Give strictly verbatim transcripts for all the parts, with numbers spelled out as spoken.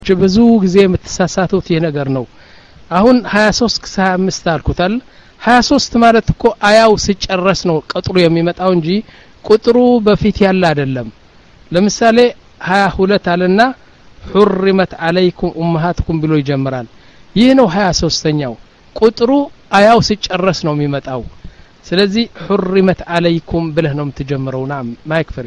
ብዙ ጊዜ የምትሳሳቱት ይሄ ነገር ነው አሁን ሃያ ሶስት ሃያ አምስት አልኩታል ሃያ ሶስት ማለት እኮ አያው ሲጨረስ ነው ቁጥሩ የሚመጣው እንጂ ቁጥሩ በፊት ያለ አይደለም ለምሳሌ ሃያ ሁለት አለና حرمت عليكم امهاتكم ብሎ ይጀምራል ይህ ነው ሃያ ሶስተኛው ቁጥሩ አያው ሲጨረስ ነው የሚመጣው ስለዚህ حرمت عليكم ብለህ ነው የምትጀምረው ናም ማይክ ፍሪ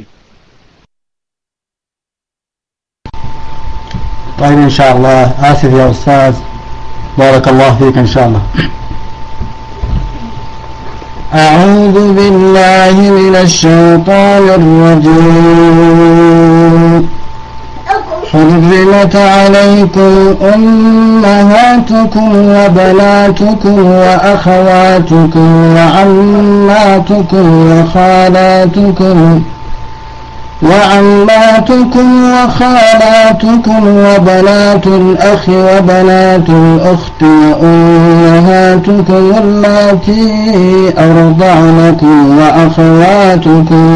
طيب إن شاء الله آسف يا أستاذ بارك الله فيك إن شاء الله أعوذ بالله من الشيطان الرجيم حرمت عليكم أمهاتكم وبناتكم وأخواتكم وعماتكم وخالاتكم وعماتكم وخالاتكم وبنات الأخ وبنات الأخت وأمهاتكم اللاتي أرضعنكم وأخواتكم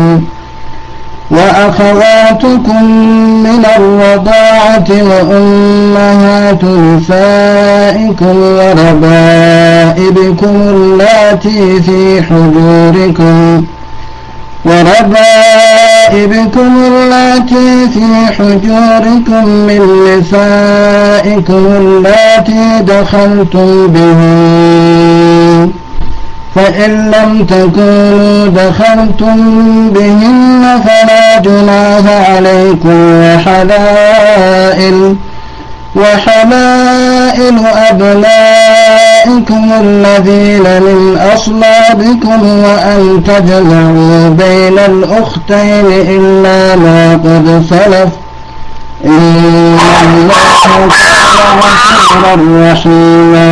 وأخواتكم من الرضاعة وأمهات نسائكم وربائبكم اللاتي في حجوركم وربائبكم اللاتي في حجوركم من نسائكم اللاتي دخلتم بهن فإن لم تكونوا دخلتم بهن فلا جناح عليكم وحلائل وحلائل أبنائكم الذين من أصلابكم وأن تجمعوا بين الأختين إلا ما قد سلف إن الله كان غفورا رحيما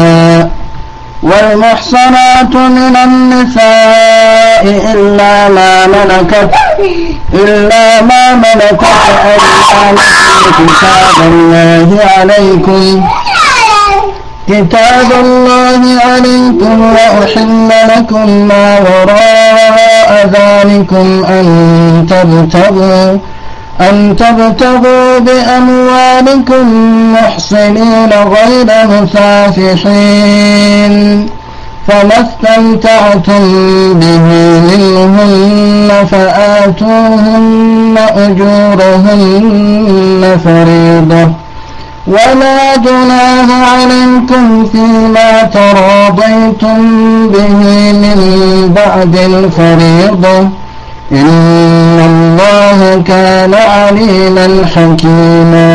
والمحصنات من النساء إلا ما ملكت إلا ما ملكت أيمانكم كتاب الله عليكم كتاب الله عليكم وأحل لكم ما وراء ذلكم أن تبتغوا أن تبتغوا بأموالكم محصنين غير مسافحين فما استمتعتم به منهن فآتوهن أجورهن فريضة ولا جناح عليكم فيما تراضيتم به من بعد الفريضة إن الله كان عليما حكيما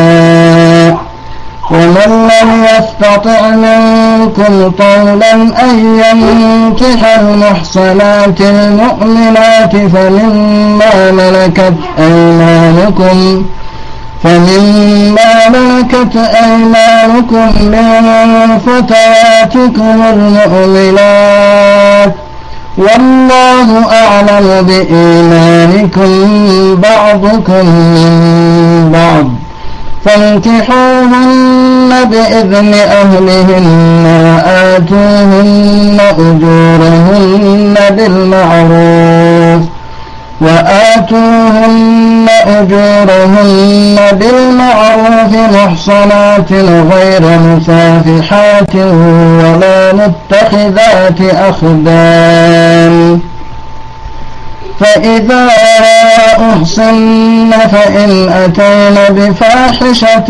ومن لم يستطع منكم طولا أن ينكح المحصنات المؤمنات فمما ملكت أيمانكم فمما ملكت أيمانكم من فتياتكم المؤمنات والله أعلم بإيمانكم بعضكم من بعض فانكحوهن بإذن أهلهن وآتوهن أجورهن بالمعروف وآتوهن أجورهن بالمعروف محصنات غير مسافحات ولا متخذات أخدان فإذا أحصن فإن أتين بفاحشة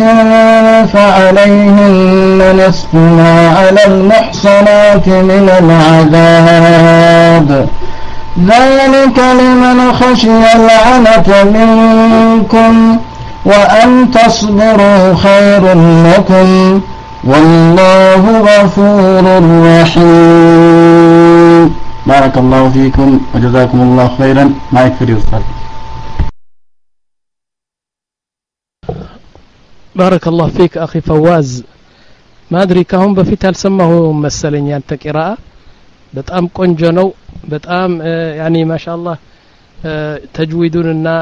فعليهن نصف ما على المحصنات من العذاب ذلك لمن خشي العنة منكم وأن تصبروا خير لكم والله غفور رحيم بارك الله فيكم وجزاكم الله خيرا ما يكفي الصلاة بارك الله فيك أخي فواز ما أدري كهم بفيت هل سمه مسلين يعني قراءة በጣም ቆንጆ ነው በጣም يعني ما شاء الله تجويدنا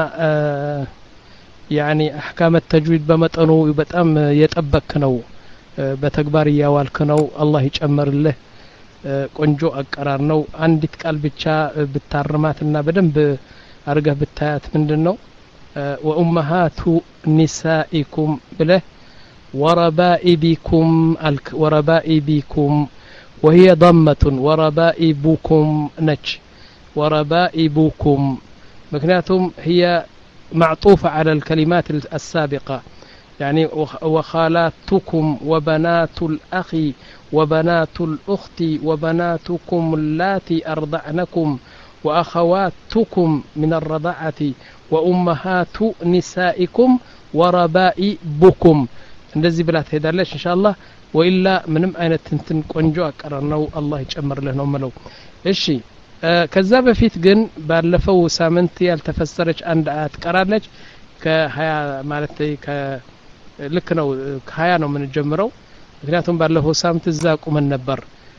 يعني احكام التجويد በመጠኑ በጣም የጠበቅ ነው በተግባር ያዋልክ ነው አላህ ይጨመርልህ ቆንጆ አቀራር ነው አንዲት ቃል ብቻ ብታርማትና በደንብ አርገህ ብታያት ምንድነው ወኡመሃቱ ኒሳኢኩም ብለህ وربائبكم وربائبكم وهي ضمة وربائبكم نج وربائبكم مكنياتهم هي معطوفة على الكلمات السابقة يعني وخالاتكم وبنات الأخ وبنات الأخت وبناتكم اللاتي أرضعنكم وأخواتكم من الرضاعة وأمهات نسائكم وربائبكم እንደዚህ ብላ ትሄዳለች ኢንሻአላህ ወኢላ ምንም አይነት እንትን ቆንጆ አቀራርነው አላህ ይጨምር ለነው መለው እሺ ከዛ በፊት ግን ባለፈው ሳምንት ያልተፈሰረች አንድ አያት ቀራለች ከ20 ማለት ከ ልክ ነው ከ20 ነው ምን ጀምረው ምክንያቱም ባለፈው ሳምንት እዛ ቁመን ነበር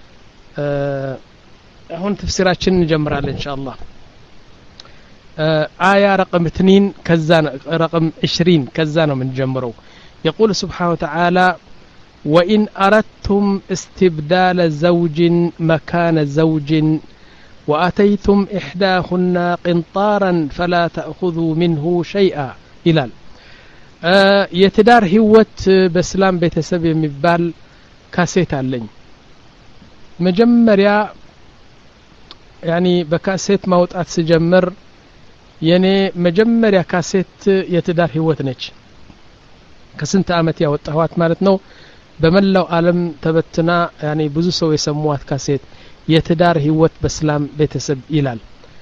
አሁን ተፍሲራችን እንጀምራለን ኢንሻአላህ آية رقم اثنين كذا رقم عشرين كذا من جمرو يقول سبحانه وتعالى وإن أردتم استبدال زوج مكان زوج وأتيتم إحداهن قنطارا فلا تأخذوا منه شيئا إلال آه يتدار هوت بسلام بيتسب يمبال كاسيت اللين مجمر يا يعني بكاسيت موت سجمر يعني مجمر يا كاسيت يتدار هوت نج كسنت عامت يا وطهوات ማለት ነው በመላው ዓለም ተበትና يعني ብዙ ሰው የሰሙት ካሴት የትዳር ህይወት በእስላም ቤተሰብ ይላል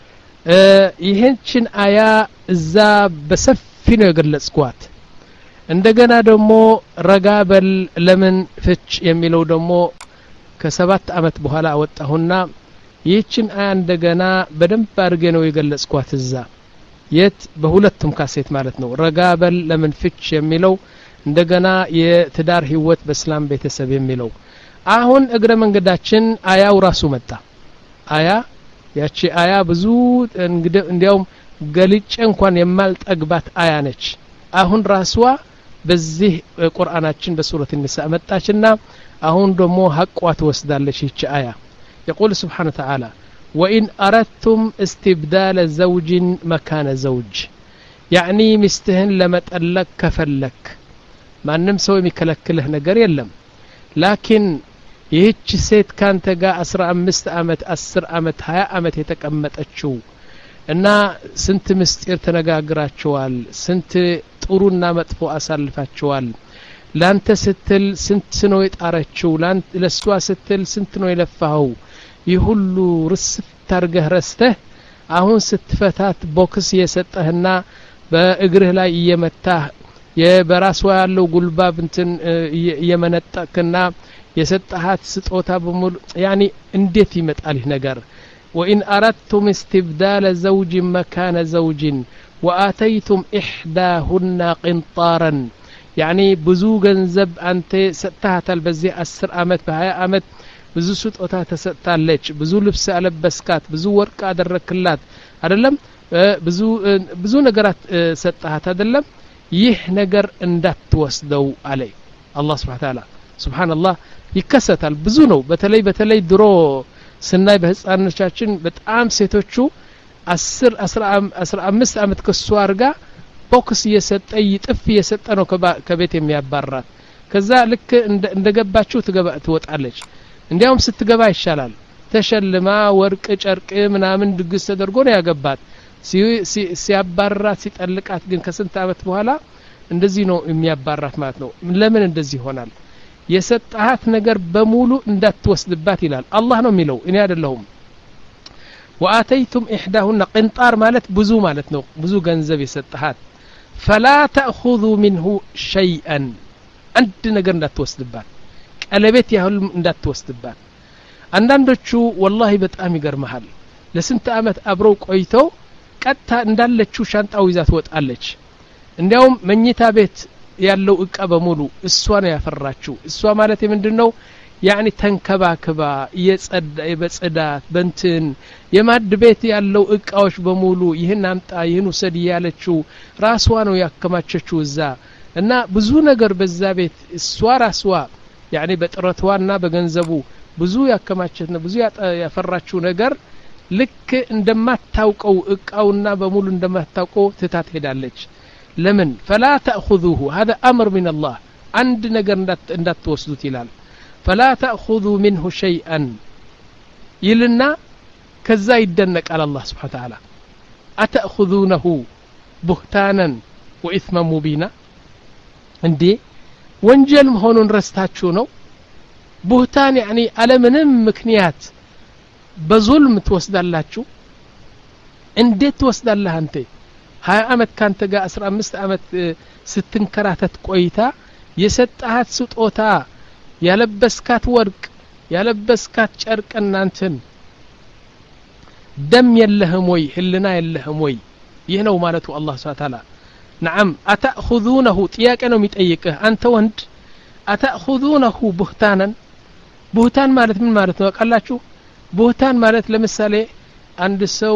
ይሄንችን አያ እዛ በሰፊ ነው የገለጽኳት እንደገና ደግሞ ረጋበል ለምን ፍች የሚለው ደግሞ ከሰባት አመት በኋላ አወጣሁና ይህችን አያ እንደገና በደንብ አድርጌ ነው የገለጽኳት እዛ የት በሁለቱም ካሴት ማለት ነው ረጋበል ለምን ፍች የሚለው እንደገና የትዳር ህይወት በእስላም ቤተሰብ የሚለው አሁን እግረ መንገዳችን አያው ራሱ መጣ አያ ያቺ አያ ብዙ እንዲያውም ገልጬ እንኳን የማልጠግባት አያ ነች አሁን ራስዋ በዚህ ቁርአናችን በሱረት النሳ መጣችና አሁን ደግሞ ሐቋ ትወስዳለች ይቺ አያ يقول سبحانه وتعالى وإن أردتم استبدال زوج مكان زوج يعني مستهن لمتألك كفلك ما نمسو يمكلكله نجر يلم لكن ይህች ሴት ካንተ ጋር አስራ አምስት አመት አስር አመት ሃያ አመት የተቀመጠችው እና ስንት ምስጢር ተነጋግራቸዋል ስንት ጥሩና መጥፎ አሳልፋቸዋል ላንተ ስትል ስንት ነው የጣረችው ላንተ ለሷ ስትል ስንት ነው የለፋው ይሁሉ ርስፍ ታርገህ ረስተህ አሁን ስትፈታት ቦክስ የሰጠህና በእግርህ ላይ እየመታህ የበራስዋ ያለው ጉልባብ እንትን የመነጠቅና የሰጣሃት ስጦታ በሙሉ يعني እንዴት ይመጣል ይህ ነገር وإن أردتم استبدال زوج مكان زوج وآتيتم إحداهن قنطارا يعني ብዙ ገንዘብ አንተ ሰጣሃታል በዚህ አስር አመት በሃያ አመት ብዙ ስጦታ ተሰጣለች ብዙ ልብስ አለበስካት ብዙ ወርቅ አደረክላት አይደለም ብዙ ብዙ ነገራት ሰጣሃት አይደለም ይህ ነገር እንዳትወስደው አለ አላህ Subhanahu Wa Ta'ala Subhanallah ይከሰታል ብዙ ነው በተለይ በተለይ ድሮ ስናይ በህፃኖቻችን በጣም ሴቶቹ አስር አስራ አምስት አመት ከሷ አርጋ ቦክስ እየሰጠ ይጥፍ እየሰጠ ነው ከቤት የሚያባራት ከዛ ልክ እንደገባችሁ ትገባ ትወጣለች እንዲያውም ስትገባ ይሻላል ተሸልማ ወርቅ ጨርቅ ምናምን ድግስ ተደርጎ ነው ያገባት ሲያባራት ሲጠልቃት ግን ከስንት አመት በኋላ እንደዚህ ነው የሚያባራት ማለት ነው ለምን እንደዚህ ይሆናል የሰጣሃት ነገር በሙሉ እንዳትወስድባት ይላል አላህ ነው የሚለው እኔ አይደለሁም وآتيتم إحداهن قنطار ማለት ብዙ ማለት ነው ብዙ ገንዘብ የሰጣሃት فلا تأخذوا منه شيئا አንድ ነገር እንዳትወስድባት ቀለበት ያህል እንዳትወስድባት አንዳንዶቹ والله በጣም ይገርማል ለስንት አመት አብረው ቆይተው ቀጥታ እንዳለችው ሻንጣው ይዛ ትወጣለች እንዲያውም መኝታ ቤት ያለው እቃ በሙሉ እሷ ነው ያፈራችው እሷ ማለት ምንድነው يعني ተንከባከባ የጸዳ የበጽዳት በንትን የማድ ቤት ያለው እቃዎች በሙሉ ይሄን አምጣ ይሄን ወሰድ ያለችው ራስዋ ነው ያከማቸችው እዛ እና ብዙ ነገር በዛ ቤት እሷ ራስዋ يعني በጥረቷና በገንዘቡ ብዙ ያከማቸችና ብዙ ያፈራችው ነገር ልክ እንደማታውቀው እቃውና በሙሉ እንደማታውቀው ትታት ሄዳለች ለምን فلا تأخذوه هذا أمر من الله አንድ ነገር እንዳትወስዱት ይላል فلا تأخذوا منه شيئا ይልና ከዛ ይደነቃል አላህ Subhanahu Wa Ta'ala أتأخذونه بهتانا وإثما مبينا እንዴ ወንጀል መሆኑን ረስታችሁ ነው بهتان يعني على ምንም ምክንያት በዙልም ትወስዳላችሁ እንዴት ትወስዳለህ አንተ ሃያ አመት ካንተ ጋር አስራ አምስት አመት ስትንከራተት ቆይታ የሰጣሃት ስጦታ ያለበስካት ወርቅ ያለበስካት ጨርቅ እናንተን ደም የለህም ወይ ህልና የለህም ወይ ይህ ነው ማለቱ አላህ Subhanahu Wa Ta'ala نعم أتأخذونه ጥያቄ ነው የሚጠይቅህ አንተ ወንድ أتأخذونه بهتانا بهتان ማለት ምን ማለት ነው አቃላችሁ بهتان ማለት ለምሳሌ አንድ ሰው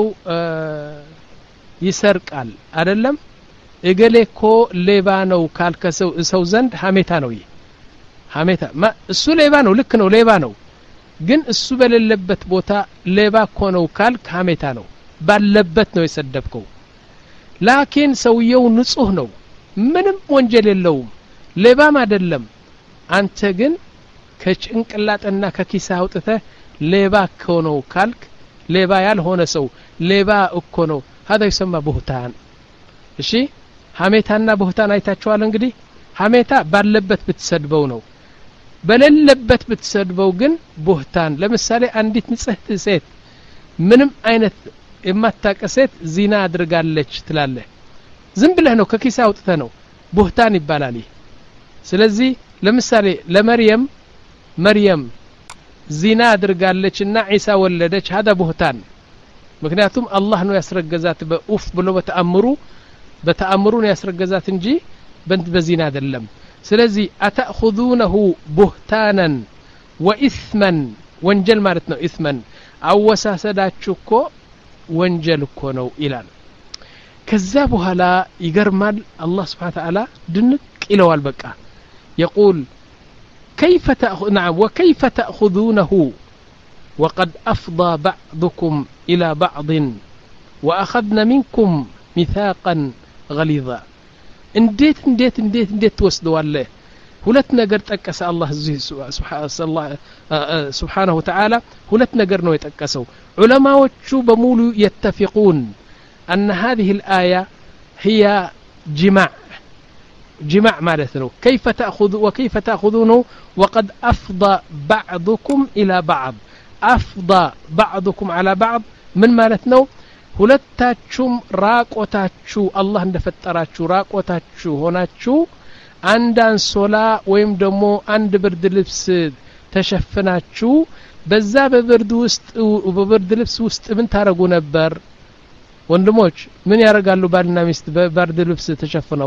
ይሰርቃል አይደለም እገሌኮ ሌባ ነው ካልከሰው ሰው ዘንድ ሐሜታ ነው ይሄ ሐሜታ እሱ ሌባ ነው ልክ ነው ሌባ ነው ግን እሱ በሌለበት ቦታ ሌባ እኮ ነው ካልክ ሐሜታ ነው ባለበት ነው የሰደብከው ላኪን ሰውየው ንጹህ ነው ምንም ወንጀል የለውም ሌባም አይደለም አንተ ግን ከጭንቅላትና ከኪሳ አውጥተህ ሌባ እኮ ነው ካልክ ሌባ ያልሆነ ሰው ሌባ እኮ ነው هذا يسمى بهتان እሺ ሐሜታና بهتان አይታችኋል እንግዲህ ሐሜታ ባለበት ብትሰድበው ነው በሌለበት ብትሰድበው ግን بهتان ለምሳሌ አንዲት ንጽህት ሴት ምንም አይነት የማታቀሰት ዚና አድርጋለች ትላለህ ዝም ብለህ ነው ከኪሳ አውጥተህ ነው بهتان ይባላል ስለዚህ ለምሳሌ ለመርየም መርየም ዚና አድርጋለችና ኢሳ ወለደች هذا بهتان ምክንያቱም አላህ ነው ያስረገዛት በኡፍ ብሎ በተአምሩ በተአምሩ ነው ያስረገዛት እንጂ በንት በዚና አይደለም ስለዚህ أتأخذونه بهتانا وإثما ወንጀል ማለት ነው ኢስመን አወሳሰዳችሁ እኮ ወንጀል እኮ ነው ይላል ከዛ በኋላ ይገርማል አላህ Subhanahu Wa Ta'ala ድንቅ ይለዋል በቃ يقول كيف تأخذ نعم وكيف تأخذونه وقد أفضى بعضكم إلى بعض وأخذنا منكم ميثاقا غليظا እንዴት እንዴት እንዴት እንዴት ተወስደዋለህ ሁለት ነገር ጠቀሰ አላህ Subhanahu Wa Ta'ala ሁለት ነገር ነው የጠቀሰው ዑለማዎቹ በሙሉ يتفقون أن هذه الآية هي جماع جماع معناته كيف تأخذ وكيف تأخذونه وقد أفضى بعضكم إلى بعض أفضى بعضكم على بعض من معناته ሁለታችሁም ራቆታችሁ አላህ እንደፈጠራችሁ ራቆታችሁ ሆናችሁ አንድ አንሶላ ወይም ደግሞ አንድ ብርድ ልብስ ተሸፍናችሁ በዛ በብርድ ውስጥ በብርድ ልብስ ውስጥ ምን ታረጉ ነበር ወንድሞች ምን ያረጋሉ ባልና ሚስት በብርድ ልብስ ተሸፍነው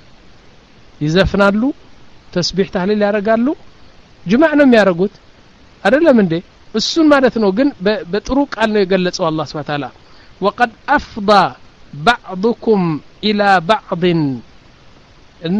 ይዘፍናሉ ተስቢህ ተህሊል ያረጋሉ ጅማዕ ነው የሚያረጉት አይደለም እንዴ እሱን ማለት ነው ግን በጥሩ ቃል ነው የገለጸው አላህ Subhanahu Wa Ta'ala وقد أفضى بعضكم إلى بعض እና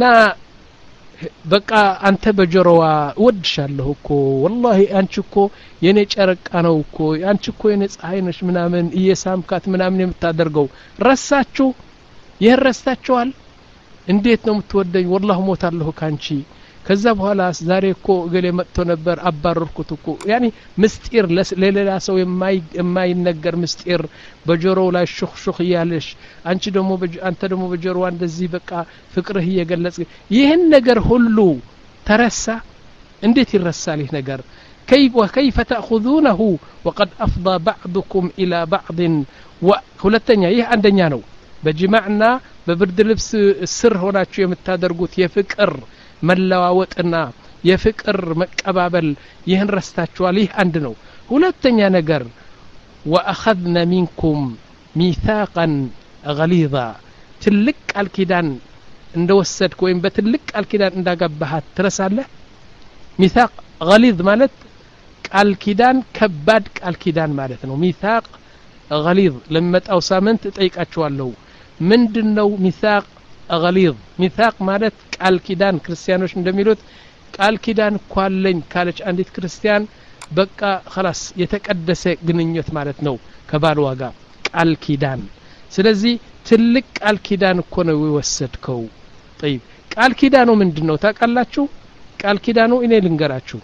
በቃ አንተ በጆሮዋ ወድሻለሁ እኮ والله አንቺ እኮ የኔ ጨረቃ ነው እኮ አንቺ እኮ የኔ ፀሐይ ነሽ ምናምን እየሳምካት ምናምን የምታደርገው ረሳችሁ ይረሳችኋል እንዴት ነው የምትወደኝ والله ሞታለሁ ካንቺ ከዛ በኋላ ዛሬ እኮ ገሌ መጥቶ ነበር አባረርኩት እኮ ያኒ ምስጢር ለሌላ ሰው የማይ የማይነገር ምስጢር በጆሮው ላይ ሹኽ ሹኽ ያለሽ አንቺ ደሞ አንተ ደሞ በጆሮዋ እንደዚህ በቃ ፍቅርህ እየገለጽ ይሄን ነገር ሁሉ ተረሳ እንዴት ይረሳል ይሄ ነገር كيف وكيف تأخذونه وقد أفضى بعضكم إلى بعض وሁለተኛ ይሄ አንደኛ ነው በጅማዕና በብርድ ልብስ ስር ሆናችሁ የምታደርጉት የፍቅር መለዋወጥና የፍቅር መቀባበል ይህን ረስታችኋል ይህ አንድ ነው ሁለተኛ ነገር وأخذنا منكم ميثاقا غليظا ትልቅ ቃል ኪዳን እንደወሰድክ ወይም በትልቅ ቃል ኪዳን እንዳገባሃት ትረሳለህ ሚثاق غليظ ማለት ቃል ኪዳን ከባድ ቃል ኪዳን ማለት ነው ሚثاق غليظ ለመጣው ሳምንት ጠይቃችኋለሁ ምንድነው ሚثاق غليظ ሚثاق ማለት ቃል ኪዳን ክርስቲያኖች እንደሚሉት ቃል ኪዳን ኳለኝ ካለች አንዲት ክርስቲያን በቃ خلاص የተቀደሰ ግንኙነት ማለት ነው ከባልዋ ጋር ቃል ኪዳን ስለዚህ ትልቅ ቃል ኪዳን እኮ ነው የወሰድከው طيب ቃል ኪዳኑ ምንድነው ታውቃላችሁ ቃል ኪዳኑ እኔ ልንገራችሁ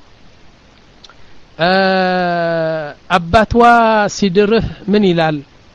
አባቷ ሲድርህ ምን ይላል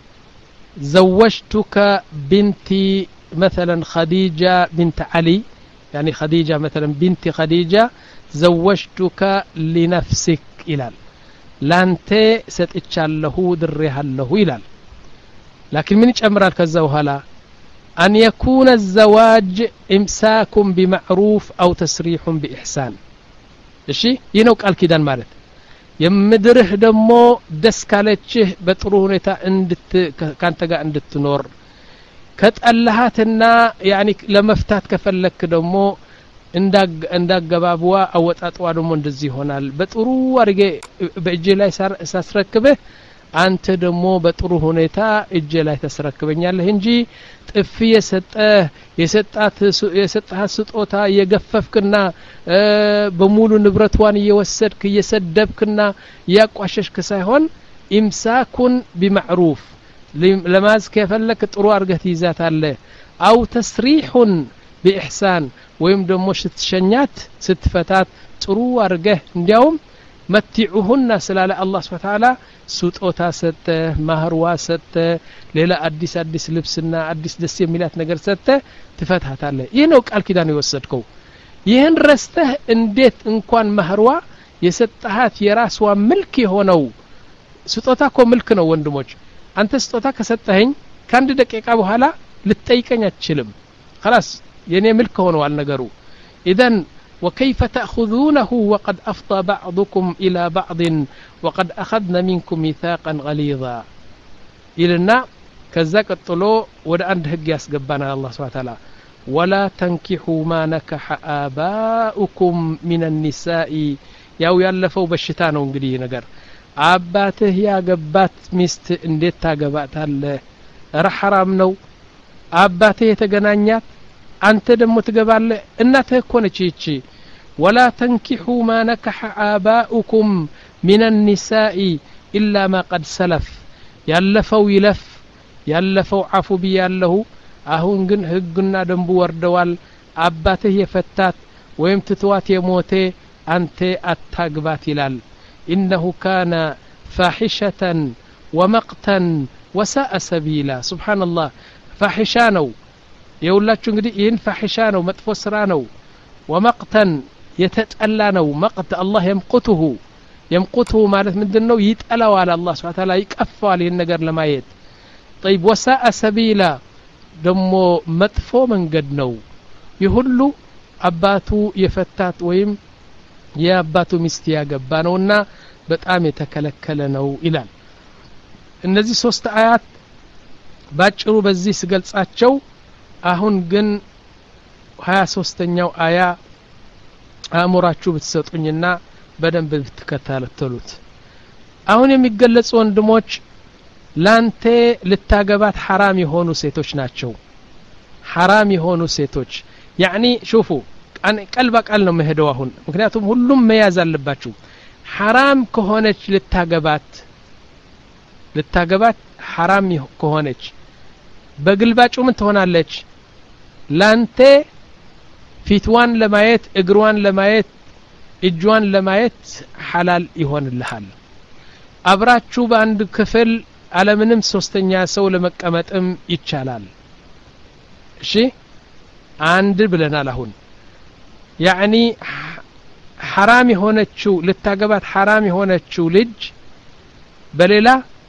زوجتك بنتي مثلا خديجة بنت علي يعني خديجة مثلا بنت خديجة زوجتك لنفسك ይላል ላንተ ሰጥቻለሁ ድሬሃለሁ ይላል لكن ምን ይጨምራል ከዛ በኋላ أن يكون الزواج إمساك بمعروف أو تسريح بإحسان እሺ ይህ ነው ቃል ኪዳን ማለት የምድርህ ደሞ ደስ ካለችህ በጥሩ ሁኔታ እንድት ካንተ ጋር እንድትኖር ከጠላሃትና ያኒ ለመፍታት ከፈለክ ደሞ እንዳገባብዋ አወጣጣዋ ደሞ እንደዚህ ይሆናል በጥሩ አርጌ በእጄ ላይ ሳስረክበህ አንተ ደሞ በጥሩ ሁኔታ እጄ ላይ ተስረክበኛለህ እንጂ ጥፊ የሰጠ የሰጣት የሰጣህ ስጦታ የገፈፍክና በሙሉ ንብረቷን እየወሰድክ እየሰደብክና ያቋሸሽክ ሳይሆን ኢምሳኩን ቢማዕሩፍ ለማዝ ከፈለክ ጥሩ አርገህ ትይዛታለህ አው ተስሪሑን بإحسان ወይም ደሞ ስትሸኛት ስትፈታት ጥሩ አርገህ እንዲያውም መትዑሁና ስላለ አላህ Subhanahu Wa Ta'ala ስጦታ ሰጠ ማህርዋ ሰጠ ሌላ አዲስ አዲስ ልብስና አዲስ ደስ የሚላት ነገር ሰጠ ትፈታታለህ ይሄ ነው ቃል ኪዳን የወሰድከው ይሄን ረስተህ እንዴት እንኳን ማህርዋ የሰጣሃት የራስዋ መልክ የሆነው ስጦታ እኮ መልክ ነው ወንድሞች አንተ ስጦታ ከሰጠኸኝ ከአንድ ደቂቃ በኋላ ልትጠይቀኝ አትችልም خلاص የኔ መልክ ሆነዋል ነገሩ اذن وكيف تأخذونه وقد أفضى بعضكم إلى بعض وقد أخذنا منكم ميثاقا غليظا إلنا كذا قطلو ودا عند حق ياسغبانا الله سبحانه وتعالى ولا تنكحوا ما نكح آباؤكم من النساء ያው ያለፈው በሽታ ነው እንግዲህ ነገር አባትህ ያገባት ሚስት እንዴት ታገባታለህ ኧረ حرام ነው አባትህ የተገናኛት አንተ ደሞ ትገባለህ እናትህ እኮ ነች እቺ ولا تنكحوا ما نكح آباؤكم من النساء إلا ما قد سلف ያለፈው ይለፍ ያለፈው አፉ ቢያለሁ አሁን ግን ህግና ደንቡ ወርደዋል አባትህ የፈታት ወይም ትተዋት የሞተ አንተ አታግባት ይላል إنه كان فاحشة ومقتا وساء سبيلا سبحان الله فاحشة ነው የውላችሁ እንግዲህ ይህን ፋሒሻ ነው መጥፎ ስራ ነው ወመቅተን የተጠላ ነው መቅት አላህ يمقته يمقته ማለት ምንድነው ይጠላዋል አላህ Subhanahu Wa Ta'ala ይቀፋዋል ይህን ነገር ለማየት طيب وساء سبيلا ደሞ መጥፎ መንገድ ነው ይሁሉ አባቱ የፈታት ወይም የአባቱ ሚስት ያገባ ነውና በጣም የተከለከለ ነው ይላል እነዚህ ሶስት አያት ባጭሩ በዚህ ስገልጻቸው አሁን ግን ሀያ ሶስተኛው አያ አእምራችሁ ብትሰጡኝና በደንብ ብትከታተሉት አሁን የሚገለጹ ወንድሞች ላንተ ልታገባት حرام የሆኑ ሴቶች ናቸው حرام የሆኑ ሴቶች يعني شوفوا አን ቀልባ ቃል ነው መሄደው አሁን ምክንያቱም ሁሉም መያዝ አለባችሁ حرام ከሆነች ልታገባት ልታገባት حرام ከሆነች በግልባጩ ምን ትሆናለች ላንተ ፊትዋን ለማየት እግሯን ለማየት እጇን ለማየት حلال ይሆንልሃል አብራችሁ በአንድ ክፍል አለምንም ሶስተኛ ሰው ለመቀመጥም ይቻላል እሺ አንድ ብለናል አሁን يعني حرام የሆነችው ልታገባት حرام የሆነችው ልጅ በሌላ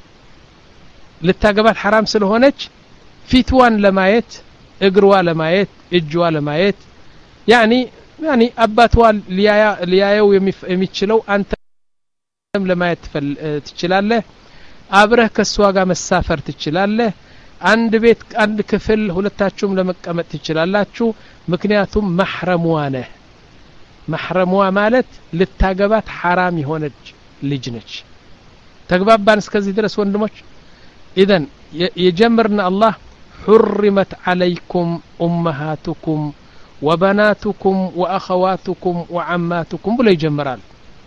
ልታገባት حرام ስለሆነች ፊትዋን ለማየት እግሯ ለማየት እጇ ለማየት يعني يعني አባቷ ሊያየው የሚችለው አንተም ለማየት ትችላለህ አብረህ ከሷ ጋር መሳፈር ትችላለህ አንድ ቤት አንድ ክፍል ሁለታችሁም ለመቀመጥ ትችላላችሁ ምክንያቱም محرمዋ ነህ محرمዋ ማለት ልታገባት حرام የሆነች ልጅ ነች ተግባባን እስከዚህ ድረስ ወንድሞች اذا يجمرنا الله حرمت عليكم امهاتكم وبناتكم واخواتكم وعماتكم ብሎ ይጀምራል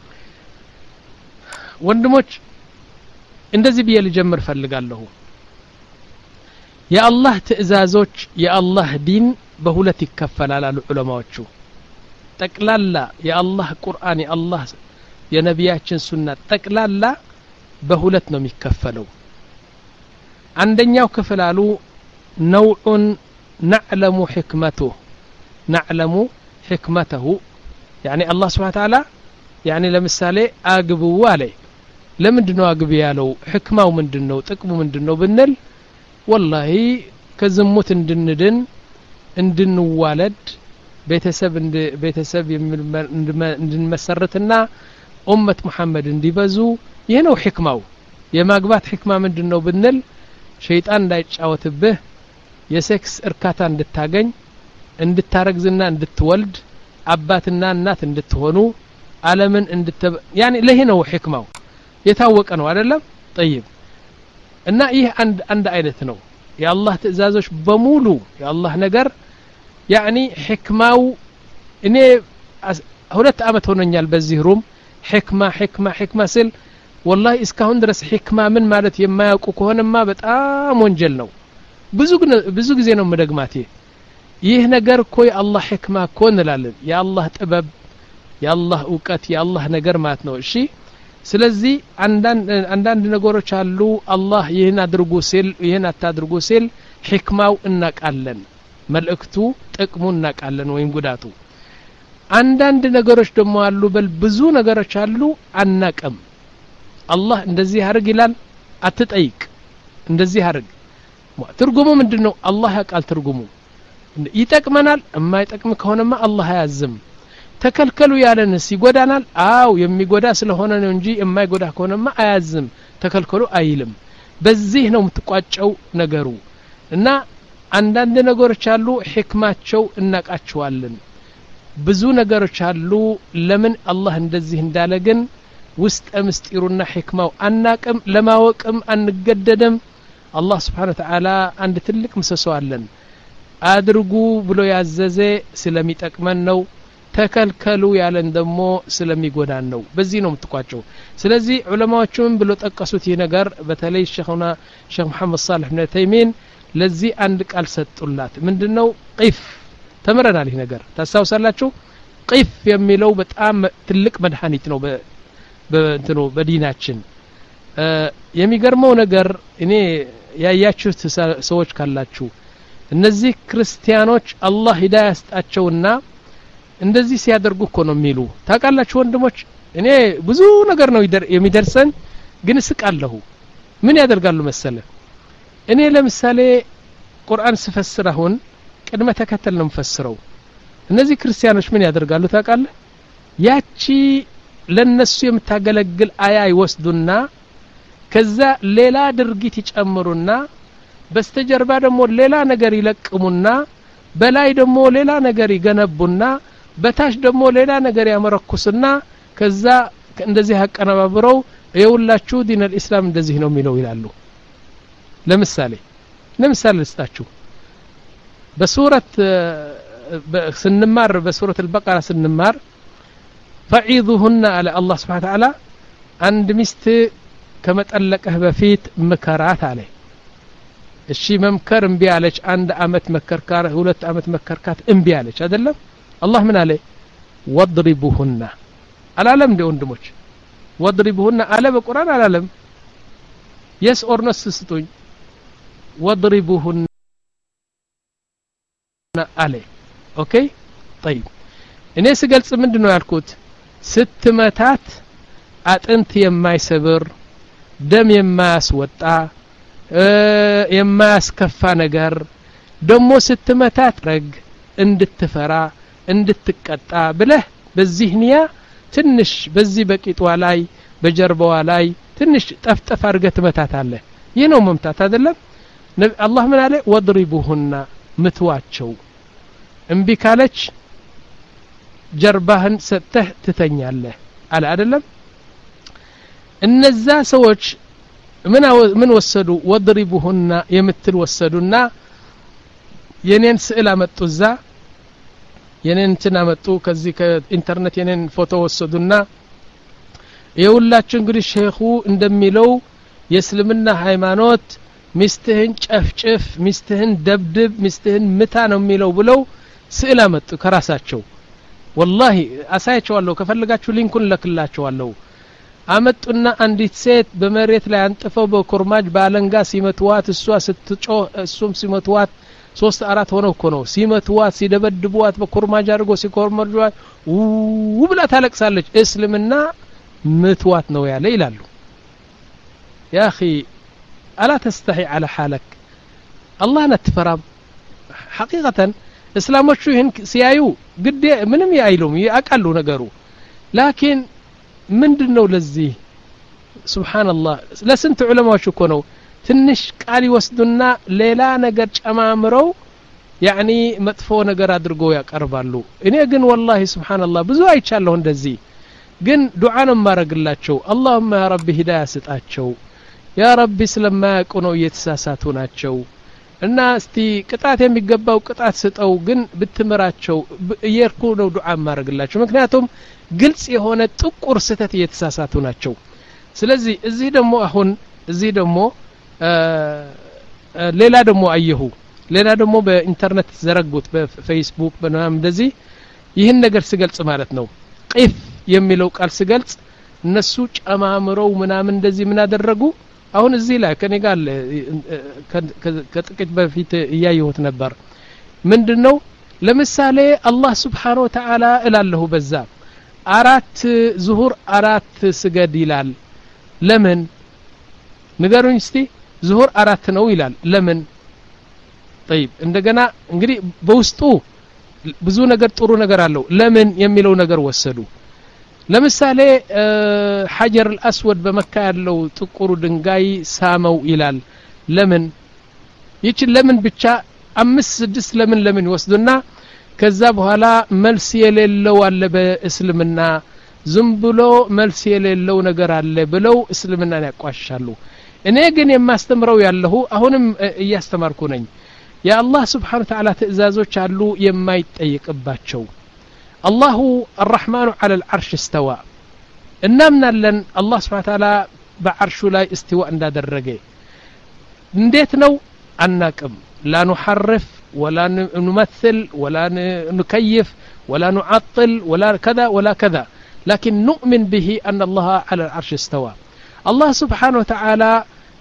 ወንድሞች እንደዚህ ብዬ ልጀምር ፈልጋለሁ የአላህ ትእዛዞች የአላህ ዲን በሁለት ይከፈላል አሉ ዑለማዎቹ ጠቅላላ የአላህ ቁርአን የአላህ የነቢያችን ሱና ጠቅላላ በሁለት ነው የሚከፈለው አንደኛው ክፍል አሉ ነውዑን نعلم حكمته نعلم حكمته يعني الله سبحانه وتعالى يعني ለምሳሌ አግቡ አለ ለምንድነው አግቡ ያለው ህክማው ምንድነው ጥቅሙ ምንድነው ብንል والله ከዝሙት እንድንድን እንድንዋለድ ቤተሰብ ቤተሰብ እንድንመሰርትና ኡመት መሐመድ እንዲበዙ ይሄ ነው ህክማው የማግባት ህክማ ምንድነው ብንል ሸይጣን እንዳይጫወትብህ የሴክስ እርካታ እንድታገኝ እንድታረግዝና እንድትወልድ አባትና እናት እንድትሆኑ ዓለምን እንድት يعني ለሄ ነው ህክማው የታወቀ ነው አይደለም طيب እና ይህ አንድ አንድ አይነት ነው የአላህ ትእዛዞች በሙሉ የአላህ ነገር يعني ህክማው እኔ ሁለት አመት ሆነኛል በዚህ ሩም ህክማ ህክማ ህክማ ስል والله እስካሁን ድረስ ህክማ ምን ማለት የማያውቁ ከሆነማ በጣም ወንጀል ነው ብዙ ብዙ ጊዜ ነው መደግማቴ ይህ ነገር እኮ የአላህ ህክማ እኮ እንላለን የአላህ ጥበብ የአላህ ዕውቀት የአላህ ነገር ማለት ነው እሺ ስለዚህ አንዳንድ አንዳንድ ነገሮች አሉ አላህ ይህን አድርጉ ሲል ይህን አታድርጉ ሲል ህክማው እናቃለን መልእክቱ ጥቅሙ እናቃለን ወይም ጉዳቱ አንዳንድ ነገሮች ደግሞ አሉ በል ብዙ ነገሮች አሉ አናቀም አላህ እንደዚህ አርግ ይላል አትጠይቅ እንደዚህ አርግ ትርጉሙ ምንድነው አላህ ያቃል ትርጉሙ ይጠቅመናል የማይጠቅም ከሆነማ አላህ ያዝም ተከልከሉ ያለንስ ይጎዳናል አው የሚጎዳ ስለሆነ ነው እንጂ የማይጎዳ ከሆነማ አያዝም ተከልከሉ አይልም በዚህ ነው የምትቋጨው ነገሩ እና አንዳንድ ነገሮች አሉ ህክማቸው እናቃቸዋለን ብዙ ነገሮች አሉ ለምን አላህ እንደዚህ እንዳለ ግን ውስጥ ምስጢሩና ህክማው አናቅም ለማወቅም አንገደደም አላህ Subhanahu Wa Ta'ala አንድ ትልቅ ምሰሶ አለን አድርጉ ብሎ ያዘዘ ስለሚጠቅመን ነው ተከልከሉ ያለን ደግሞ ስለሚጎዳን ነው በዚህ ነው የምትቋጨው ስለዚህ ዑለማዎቹም ብሎ ጠቀሱት ይሄ ነገር በተለይ ሸኹና ሸኽ መሐመድ ሷሊህ ኢብኑ ተይሚን ለዚህ አንድ ቃል ሰጡላት ምንድነው ቂፍ ተመረናል ይሄ ነገር ታሳውሳላችሁ ቂፍ የሚለው በጣም ትልቅ መድኃኒት ነው በእንትኑ በዲናችን የሚገርመው ነገር እኔ ያያችሁት ሰዎች ካላችሁ እነዚህ ክርስቲያኖች አላህ ሂዳያ ያስጣቸውና እንደዚህ ሲያደርጉ እኮ ነው የሚሉ ታቃላችሁ ወንድሞች እኔ ብዙ ነገር ነው የሚደርሰን ግን ስቃለሁ ምን ያደርጋሉ መሰለ እኔ ለምሳሌ ቁርአን ስፈስር አሁን ቅድመ ተከተል ነው መፈስረው እነዚህ ክርስቲያኖች ምን ያደርጋሉ ታቃለ ያቺ ለነሱ የምታገለግል አያ ይወስዱና ከዛ ሌላ ድርጊት ይጨምሩና በስተጀርባ ደግሞ ሌላ ነገር ይለቅሙና በላይ ደግሞ ሌላ ነገር ይገነቡና በታች ደግሞ ሌላ ነገር ያመረኩስና ከዛ እንደዚህ አቀነባብረው የውላችሁ ዲን الاسلام እንደዚህ ነው የሚለው ይላሉ ለምሳሌ ለምሳሌ ልስጣችሁ በሱረት ስንማር በሱረት البقره ስንማር فعيذهن على الله سبحانه وتعالى عند ሚስት ከመጠለቀህ በፊት መከራት አለ እሺ መምከር እምቢ አለች አንድ አመት መከርካር ሁለት አመት መከርካት እምቢ አለች አይደለም አላህ ምን አለ ወድሪቡሁና አላለም እንደ ወንድሞች ወድሪቡሁና አለ በቁርአን አላለም yes or no ስጡኝ ወድሪቡሁና አለ ኦኬ طيب እኔ ስገልጽ ምንድነው ያልኩት ስትመታት አጥንት የማይሰብር ደም የማያስወጣ የማያስከፋ ነገር ደሞ ስትመታት ረግ እንድትፈራ እንድትቀጣ ብለህ በዚህ ንያ ትንሽ በዚህ በቂጧ ላይ በጀርባዋ ላይ ትንሽ ጠፍጠፍ አድርገህ ትመታታለህ ይህ ነው መምታት አይደለም አላህ ምን አለ ወድሪቡሁና ምትዋቸው እምቢ ካለች ጀርባህን ሰጥተህ ትተኛለህ አለ አይደለም እነዛ ሰዎች ምን ምን ወሰዱ ወድሪቡሁና የምትል ወሰዱና የኔን ስዕል አመጡዛ የኔን እንትና መጡ ከዚህ ከኢንተርኔት የኔን ፎቶ ወሰዱና የሁላችሁ እንግዲህ ሼኹ እንደሚለው የእስልምና ሃይማኖት ሚስትህን ጨፍጭፍ ሚስትህን ደብድብ ሚስትህን ምታ ነው የሚለው ብለው ስዕል አመጡ ከራሳቸው والله አሳያቸዋለሁ ከፈልጋችሁ ሊንኩን ለክላቸዋለሁ አመጡና አንዲት ሴት በመሬት ላይ አንጥፈው በኮርማጅ ባለንጋ ሲመቱዋት እሷ ስትጮህ እሱም ሲመቱዋት ሶስት አራት ሆነው እኮ ነው ሲመቱዋት ሲደበድቡዋት በኮርማጅ አድርጎ ሲኮርመርጇት ውብላ ታለቅሳለች እስልምና ምትዋት ነው ያለ ይላሉ يا اخي الا تستحي على حالك الله نتفرب حقيقه እስላሞቹ ይህን ሲያዩ ግድ ምንም ያይሉም ያቃሉ ነገሩ ላኪን ምንድነው ለዚህ ሱብሃንአላህ ለስንት ዑለማዎች እኮ ነው ትንሽ ቃል ይወስዱና ሌላ ነገር ጨማምረው ያኒ መጥፎ ነገር አድርገው ያቀርባሉ እኔ ግን والله ሱብሃንአላህ ብዙ አይቻለሁ እንደዚህ ግን ዱዓ ነው ማረግላቸው اللهم يا رب ሂዳያ ስጣቸው ያ ረቢ ስለማያውቁ ነው እየተሳሳቱ ናቸው እና እስቲ ቅጣት የሚገባው ቅጣት ስጠው ግን ብትምራቸው እየርኩ ነው ዱዓ ማረግላቸው ምክንያቱም ግልጽ የሆነ ጥቁር ስተት እየተሳሳቱ ናቸው ስለዚህ እዚህ ደግሞ አሁን እዚህ ደግሞ ሌላ ደግሞ አየሁ ሌላ ደግሞ በኢንተርኔት ዘረጉት በፌስቡክ በናም እንደዚህ ይህን ነገር ሲገልጽ ማለት ነው ቂፍ የሚለው ቃል ሲገልጽ እነሱ ጨማምረው ምናምን እንደዚህ ምን አደረጉ አሁን እዚህ ላይ ከኔ ጋር ከጥቂት በፊት እያየሁት ነበር ምንድነው ለምሳሌ አላህ Subhanahu Wa Ta'ala እላለሁ በዛ አራት ዙሁር አራት ስገድ ይላል ለምን ንገሩኝ እስቲ ዙሁር አራት ነው ይላል ለምን طيب እንደገና እንግዲህ በውስጡ ብዙ ነገር ጥሩ ነገር አለው ለምን የሚለው ነገር ወሰዱ ለምሳሌ ሐጀር الاسود በመካ ያለው ጥቁሩ ድንጋይ ሳመው ይላል ለምን ይች ለምን ብቻ አምስት ስድስት ለምን ለምን ይወስዱና ከዛ በኋላ መልስ የሌለው አለ በእስልምና ዝም ብሎ መልስ የሌለው ነገር አለ ብለው እስልምናን ያቋሻሉ እኔ ግን የማስተምረው ያለሁ አሁንም እያስተማርኩ ነኝ ያ አላህ Subhanahu Wa Ta'ala ትእዛዞች አሉ የማይጠይቅባቸው الله الرحمن على العرش استوى انمنا لن الله سبحانه وتعالى بعرش لا استواء እንዳደረገ እንዴት ነው አናቅም لا نحرف ولا نمثل ولا نكيف ولا نعطل ولا كذا ولا كذا لكن نؤمن به أن الله على العرش استوى الله سبحانه وتعالى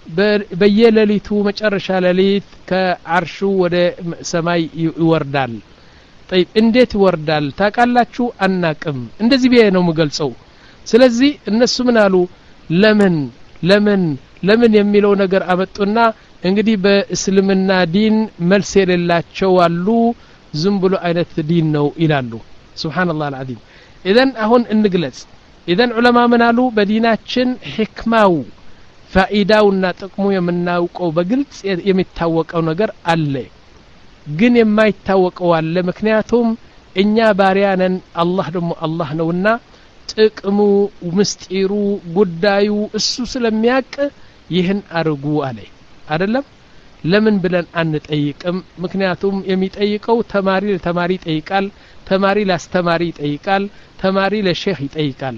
بيلليتو مጨረሻ ሌሊት ከዓርሹ ወደ ሰማይ ይወርዳል طيب እንዴት ይወርዳል ታቃላችሁ አናቅም እንደዚህ ቢየ ነው መገልጸው ስለዚህ እነሱ ምን አሉ ለምን ለምን ለምን የሚለው ነገር አመጡና እንግዲህ በእስልምና ዲን መልስ የሌላቸው አሉ ዝም ብሎ አይነት ዲን ነው ይላሉ ሱብሃንአላህ አልዓዚም ኢዘን አሁን እንግለጽ ኢዘን ዑለማ ምን አሉ በዲናችን ህክማው ፋኢዳውና ጥቅሙ የምናውቀው በግልጽ የሚታወቀው ነገር አለ ግን የማይታወቀው አለ ምክንያቱም እኛ ባሪያነን አላህ ደግሞ አላህ ነውና ጥቅሙ ምስጢሩ ጉዳዩ እሱ ስለሚያቅ ይህን አርጉ አለ አይደለም ለምን ብለን አንጠይቅም ምክንያቱም የሚጠይቀው ተማሪ ለተማሪ ይጠይቃል ተማሪ ለአስተማሪ ይጠይቃል ተማሪ ለሼህ ይጠይቃል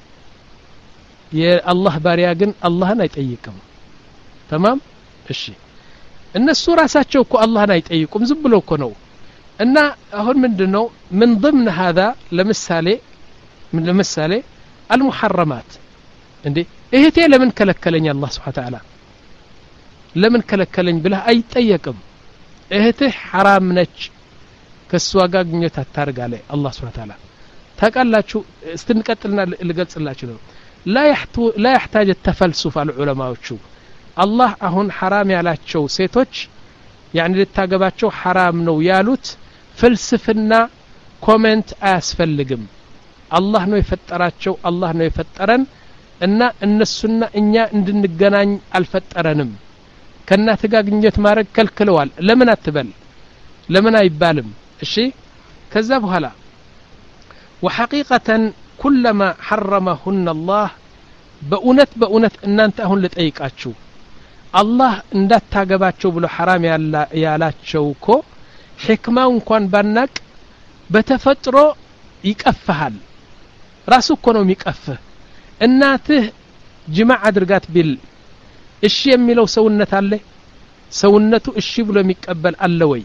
የአላህ ባሪያ ግን አላህን አይጠይቅም تمام እሺ እነሱ ራሳቸው እኮ አላህን አይጠይቁም ዝም ብሎ እኮ ነው እና አሁን ምንድነው من ضمن هذا ለምሳሌ ምን ለምሳሌ المحرمات እንዴ እህቴ ለምን ከለከለኝ አላህ Subhanahu Wa Ta'ala ለምን ከለከለኝ ብለህ አይጠየቅም እህትህ حرام ነች ከሷ ጋር ግንኙነት አታርጋለ አላህ Subhanahu Wa Ta'ala ታቃላችሁ እስትንቀጥልና ልገልጽላችሁ ነው لا يحتو لا يحتاج التفلسف على العلماء الله አሁን حرام ያላቸው ሴቶች يعني ልታገባቸው حرام ነው ያሉት ፍልስፍና ኮሜንት አያስፈልግም አላህ ነው የፈጠራቸው አላህ ነው የፈጠረን እና እነሱና እኛ እንድንገናኝ አልፈጠረንም ከናት ጋር ግንኙነት ማድረግ ከልክለዋል ለምን አትበል ለምን አይባልም እሺ ከዛ በኋላ وحقيقة كلما حرمهن الله በእውነት በእውነት እናንተ አሁን ልጠይቃችሁ አላህ እንዳታገባቸው ብሎ حرام ያላቸው እኮ ህክማው እንኳን ባናቅ በተፈጥሮ ይቀፈሃል ራሱ እኮ ነው የሚቀፍህ እናትህ ጅማዕ አድርጋት ቢል እሺ የሚለው ሰውነት አለ ሰውነቱ እሺ ብሎ የሚቀበል አለ ወይ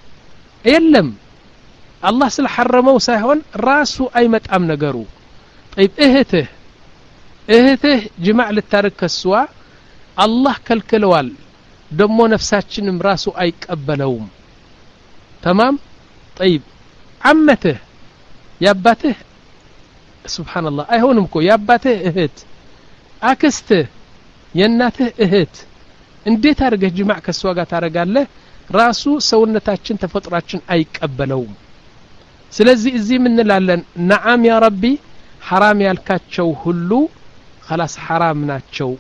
የለም አላህ ስለሐረመው ሳይሆን ራሱ አይመጣም ነገሩ طيب እህትህ እህትህ ጅማዕ ልታረግ ከስዋ አላህ ከልክለዋል ደሞ ነፍሳችንም ራሱ አይቀበለውም تمام طيب عمته ያባትህ ሱብሃንአላህ አይሆንም እኮ ያባትህ እህት አክስትህ የእናትህ እህት እንዴት አድርገህ ጅማዕ ከሷ ጋር ታረጋለህ ራሱ ሰውነታችን ተፈጥሯችን አይቀበለውም ስለዚህ እዚህ ምን እንላለን ነዓም ያ ረቢ حرام ያልካቸው ሁሉ خلاص حرام ናቸው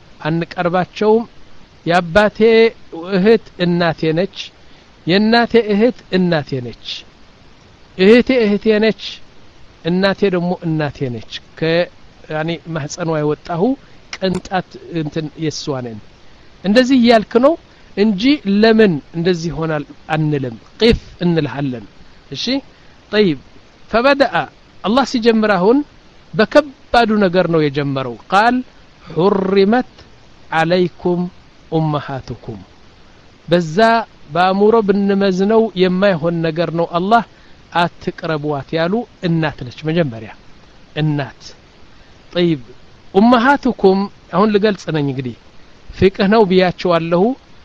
አንቀርባቸውም ያባቴ እህት እናቴ ነች የእናቴ እህት እናቴ ነች እህቴ እህቴ ነች እናቴ ደግሞ እናቴ ነች ከ ያኒ ማህፀኗ የወጣሁ ቅንጣት እንትን የሷነን እንደዚህ ያልክ ነው እንጂ ለምን እንደዚህ ሆናል አንልም ቂፍ እንልሃለን እሺ طيب فبدا الله ሲጀምራሁን በከባዱ ነገር ነው የጀመረው قال حرمت عليكم امهاتكم በዛ በአሙሮ ብንመዝነው የማይሆን ነገር ነው አላህ አትቅረቧት ያሉ እናት ነች መጀመሪያ እናት طيب امهاتكم አሁን ልገልጽ ነኝ እንግዲህ ፍቅህ ነው ብያቸዋለሁ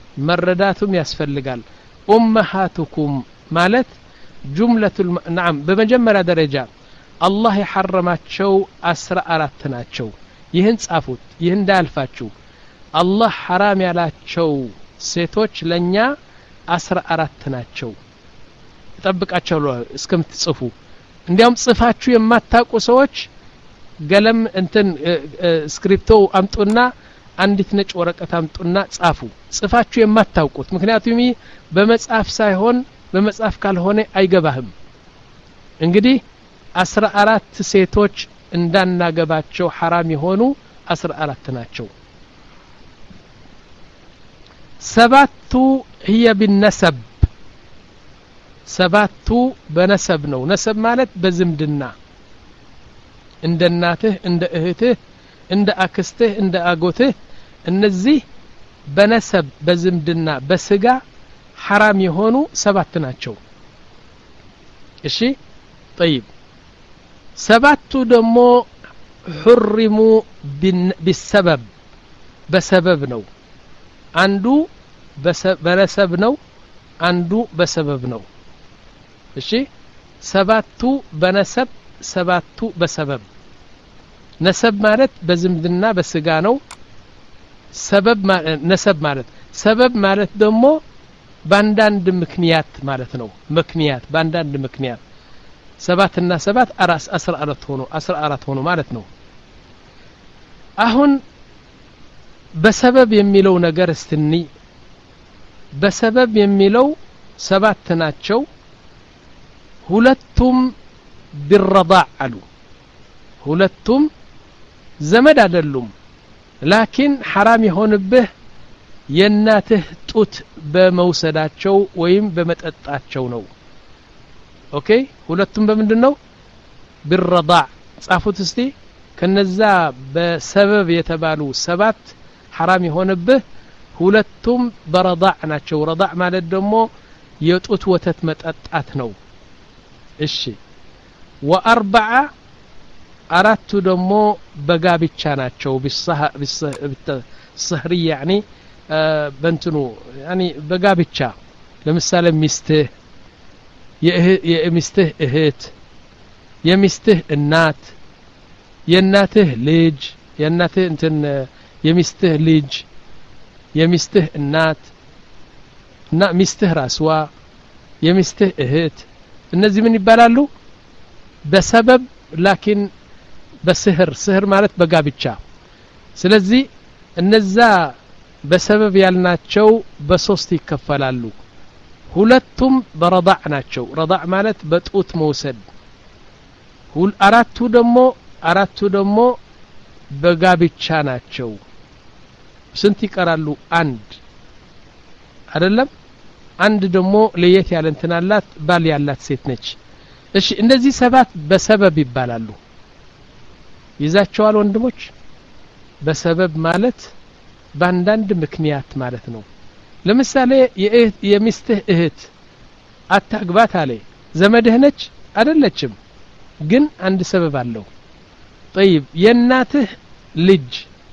መረዳቱም ያስፈልጋል امهاتكم ማለት جملة الم... نعم بمجمرة درجة الله يحرماتشو أسر أراتناتشو يهن صافوت يهن دالفاتشو الله حرام يالاتشو سيتوش لنيا أسر أراتناتشو يطبقاتشو اسكم تصفو እንዲያውም ጽፋችሁ የማታውቁ ሰዎች ገለም እንትን ስክሪፕቶ አምጡና አንዲት ነጭ ወረቀት አምጡና ጻፉ ጽፋችሁ የማታውቁት ምክንያቱም በመጻፍ ሳይሆን በመጻፍ ካልሆነ አይገባህም እንግዲህ አስራ አራት ሴቶች እንዳናገባቸው حرام የሆኑ አስራ አራት ናቸው ሰባቱ هي بالنسب ሰባቱ በነሰብ ነው ነሰብ ማለት በዝምድና እንደ እናትህ እንደ እህትህ እንደ አክስትህ እንደ አጎትህ እነዚህ በነሰብ በዝምድና በስጋ حرام የሆኑ ሰባት ናቸው እሺ طيب ሰባቱ ደግሞ حرموا بالسبب በሰበብ ነው አንዱ በነሰብ ነው አንዱ በሰበብ ነው እሺ ሰባቱ በነሰብ ሰባቱ በሰበብ ነሰብ ማለት በዝምድና በስጋ ነው ሰበብ ነሰብ ማለት ሰበብ ማለት ደግሞ ባንዳንድ ምክንያት ማለት ነው ምክንያት ባንዳንድ ምክንያት ሰባት እና ሰባት አራስ አስራ አራት ሆኖ አስራ አራት ሆኖ ማለት ነው አሁን በሰበብ የሚለው ነገር እስትኒ በሰበብ የሚለው ሰባት ናቸው ሁለቱም بالرضاع አሉ ሁለቱም ዘመድ አይደሉም ላኪን حرام ይሆንብህ የናትህ ጡት በመውሰዳቸው ወይም በመጠጣቸው ነው ኦኬ ሁለቱም በምንድነው بالرضاع ጻፉት እስቲ ከነዛ በሰበብ የተባሉ ሰባት حرام ይሆንብህ ሁለቱም በረضاع ናቸው ረضاع ማለት ደግሞ የጡት ወተት መጠጣት ነው እሺ واربعه አራቱ ደግሞ በጋብቻ ናቸው بالصه بالصهري يعني በእንትኑ يعني በጋብቻ ለምሳሌ ሚስትህ የሚስትህ እህት የሚስትህ እናት የእናትህ ልጅ የእናትህ እንትን የሚስትህ ልጅ የሚስትህ እናት እና ሚስትህ ራስዋ የሚስትህ እህት እነዚህ ምን ይባላሉ በሰበብ ላኪን በስህር ስህር ማለት በጋብቻ ስለዚህ እነዛ በሰበብ ያልናቸው በሶስት ይከፈላሉ ሁለቱም በረضاع ናቸው ረضاع ማለት በጡት መውሰድ ሁል አራቱ ደግሞ አራቱ ደግሞ በጋብቻ ናቸው ስንት ይቀራሉ አንድ አይደለም አንድ ደግሞ ለየት ያለ እንትን አላት ባል ያላት ሴት ነች እሺ እነዚህ ሰባት በሰበብ ይባላሉ ይዛቸዋል ወንድሞች በሰበብ ማለት ባንዳንድ ምክንያት ማለት ነው ለምሳሌ የሚስትህ እህት አታግባት አለ ዘመድህ ነች አይደለችም ግን አንድ ሰበብ አለው طيب የናትህ ልጅ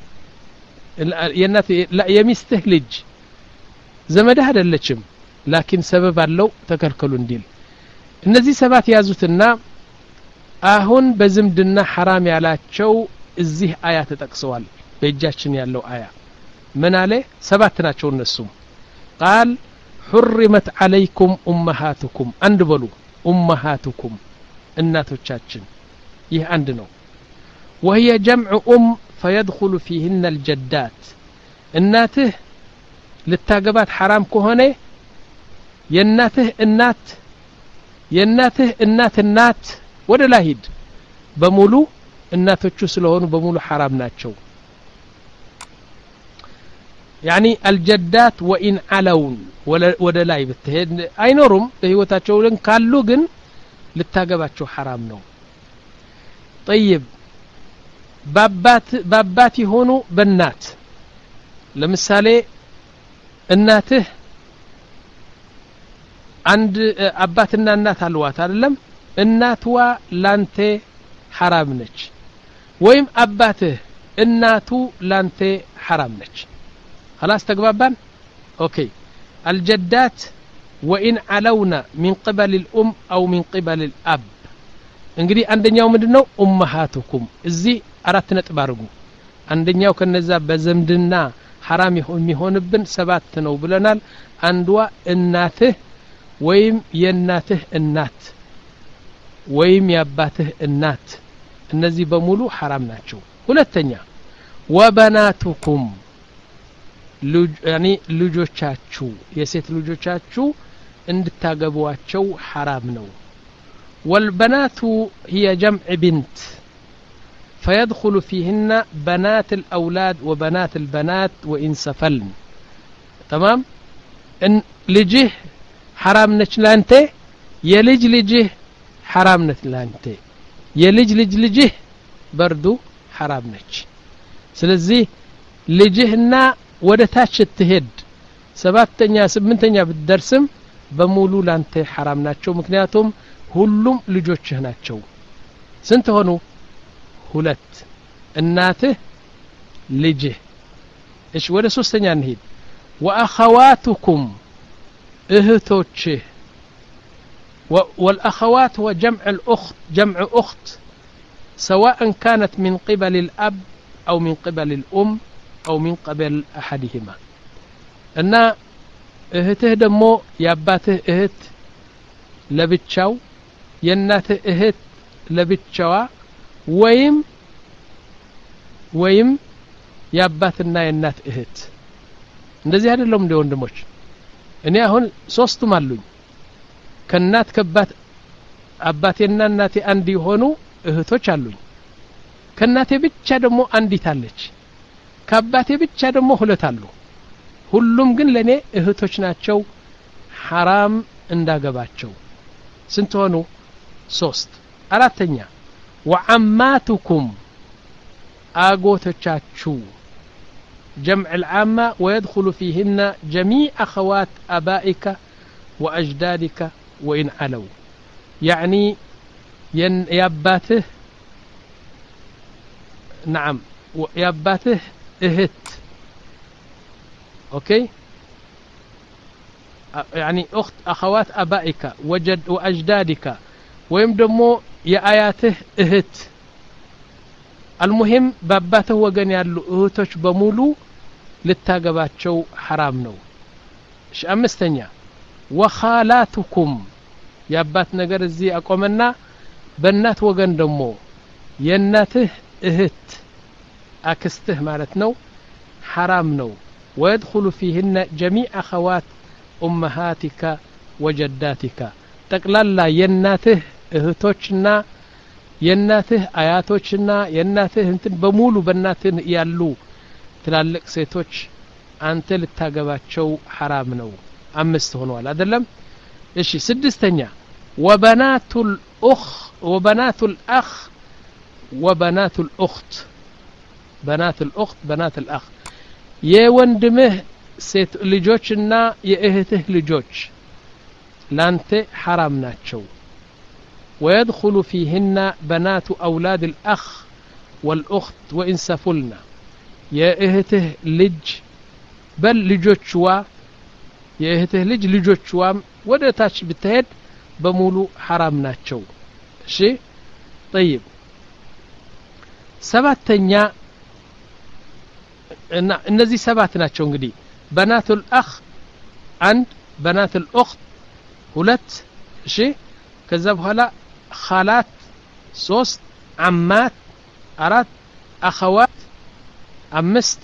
የናትህ የሚስትህ ልጅ ዘመድህ አይደለችም ላኪን ሰበብ አለው ተከልከሉ እንዲል እነዚህ ሰባት ያዙትና አሁን በዝምድና حرام ያላቸው እዚህ አያ ተጠቅሰዋል በእጃችን ያለው አያ ምን አለ ሰባት ናቸው እነሱም قال حرمت عليكم امهاتكم አንድ በሉ امهاتكم እናቶቻችን ይህ አንድ ነው وهي جمع ام فيدخل فيهن الجدات እናትህ ልታገባት حرام ከሆነ የናትህ እናት የናትህ እናት እናት ወደ ላሂድ በሙሉ እናቶቹ ስለሆኑ በሙሉ حرام ናቸው يعني الجدات وإن علون ولا لا يبتهد አይኖሩም በህይወታቸው ለን ካሉ ግን ልታገባቸው حرام ነው طيب ባባት ባባት ይሆኑ በእናት ለምሳሌ እናትህ አንድ አባትና እናት አልዋት አይደለም እናትዋ ላንተ حرام ነች ወይም አባትህ እናቱ ላንተ حرام ነች خلاص تقبابان اوكي الجدات وان علونا من قبل الام او من قبل الاب እንግዲህ አንደኛው ምንድነው ኡማሃቱኩም እዚህ አራት ነጥብ አድርጉ አንደኛው ከነዛ በዘምድና حرام የሚሆንብን ሰባት ነው ብለናል አንዷ እናትህ ወይም የናትህ እናት ወይም ያባትህ እናት እነዚህ በሙሉ حرام ናቸው ሁለተኛ ወበናቱኩም يعني ልጆቻችሁ የሴት ልጆቻችሁ እንድታገቧቸው حرام ነው والبنات هي جمع بنت فيدخل فيهن بنات الأولاد وبنات البنات وإن سفلن تمام ان لجه حرام نچ لانته يلج لجه حرام نت لانته يلج لج لجه بردو حرام نچ ስለዚህ ልጅህና ወደ ታች ትሄድ ሰባተኛ ስምንተኛ ብትደርስም በሙሉ ላንተ حرام ናቸው ምክንያቱም ሁሉም ልጆችህ ናቸው ስንት ሆኑ ሁለት እናትህ ልጅህ እሺ ወደ ሶስተኛ እንሂድ واخواتكم اهتوچህ والاخوات هو جمع الاخت جمع اخت سواء كانت من قبل الاب او من قبل الام او من قبل احدهما እና እህትህ ደሞ ያባትህ እህት ለብቻው የናትህ እህት ለብቻዋ ወይም ወይም ያባትና የናት እህት እንደዚህ አይደለም እንደ ወንድሞች እኔ አሁን ሶስቱም አሉኝ ከናት ከባት አባቴና እናቴ አንድ ይሆኑ እህቶች አሉኝ ከናቴ ብቻ ደሞ አንዲት አለች ከአባቴ ብቻ ደሞ ሁለት አሉ ሁሉም ግን ለኔ እህቶች ናቸው حرام እንዳገባቸው ስንት ሆኑ ሶስት አራተኛ وعماتكم አጎቶቻችሁ جمع العامة ويدخل فيهن جميع أخوات أبائك وأجدادك وإن علوا يعني ياباته نعم ياباته اهت اوكي يعني اخت اخوات ابائك وجد واجدادك ويم دمو يا اياته اهت المهم باباته وغن يالو اهتوች በሙሉ ልታገባቸው حرام ነው እሺ አምስተኛ وخالاتكم ያባት ነገር እዚህ አቆመና በእናት ወገን ደሞ የእናትህ እህት አክስትህ ማለት ነው حرام ነው ويدخل فيهن جميع أخوات أمهاتك وجداتك تقلل يناته اهتوچنا يناته آياتوچنا يناته انتن بمولو بناتن يالو تلالك سيتوچ አንተ ልታገባቸው حرام ነው አምስት ሆነዋል አይደለም እሺ ስድስተኛ وبنات الأخ وبنات الأخ وبنات الأخت بنات الأخت بنات الأخ የወንድምህ ሴት ልጆችና የእህትህ ልጆች ላንተ حرام ናቸው ويدخل فيهن بنات أولاد الأخ والأخت وإن سفلنا የእህትህ ልጅ በል ልጆችዋ የእህትህ ልጅ ልጆችዋም ወደ ታች ብትሄድ በሙሉ حرام ናቸው እሺ طيب ሰባተኛ እና እነዚህ ሰባት ናቸው እንግዲህ በናቱል አኽ አንድ በናቱል ኡኽት ሁለት እሺ ከዛ በኋላ ኻላት ሶስት አማት አራት አኸዋት አምስት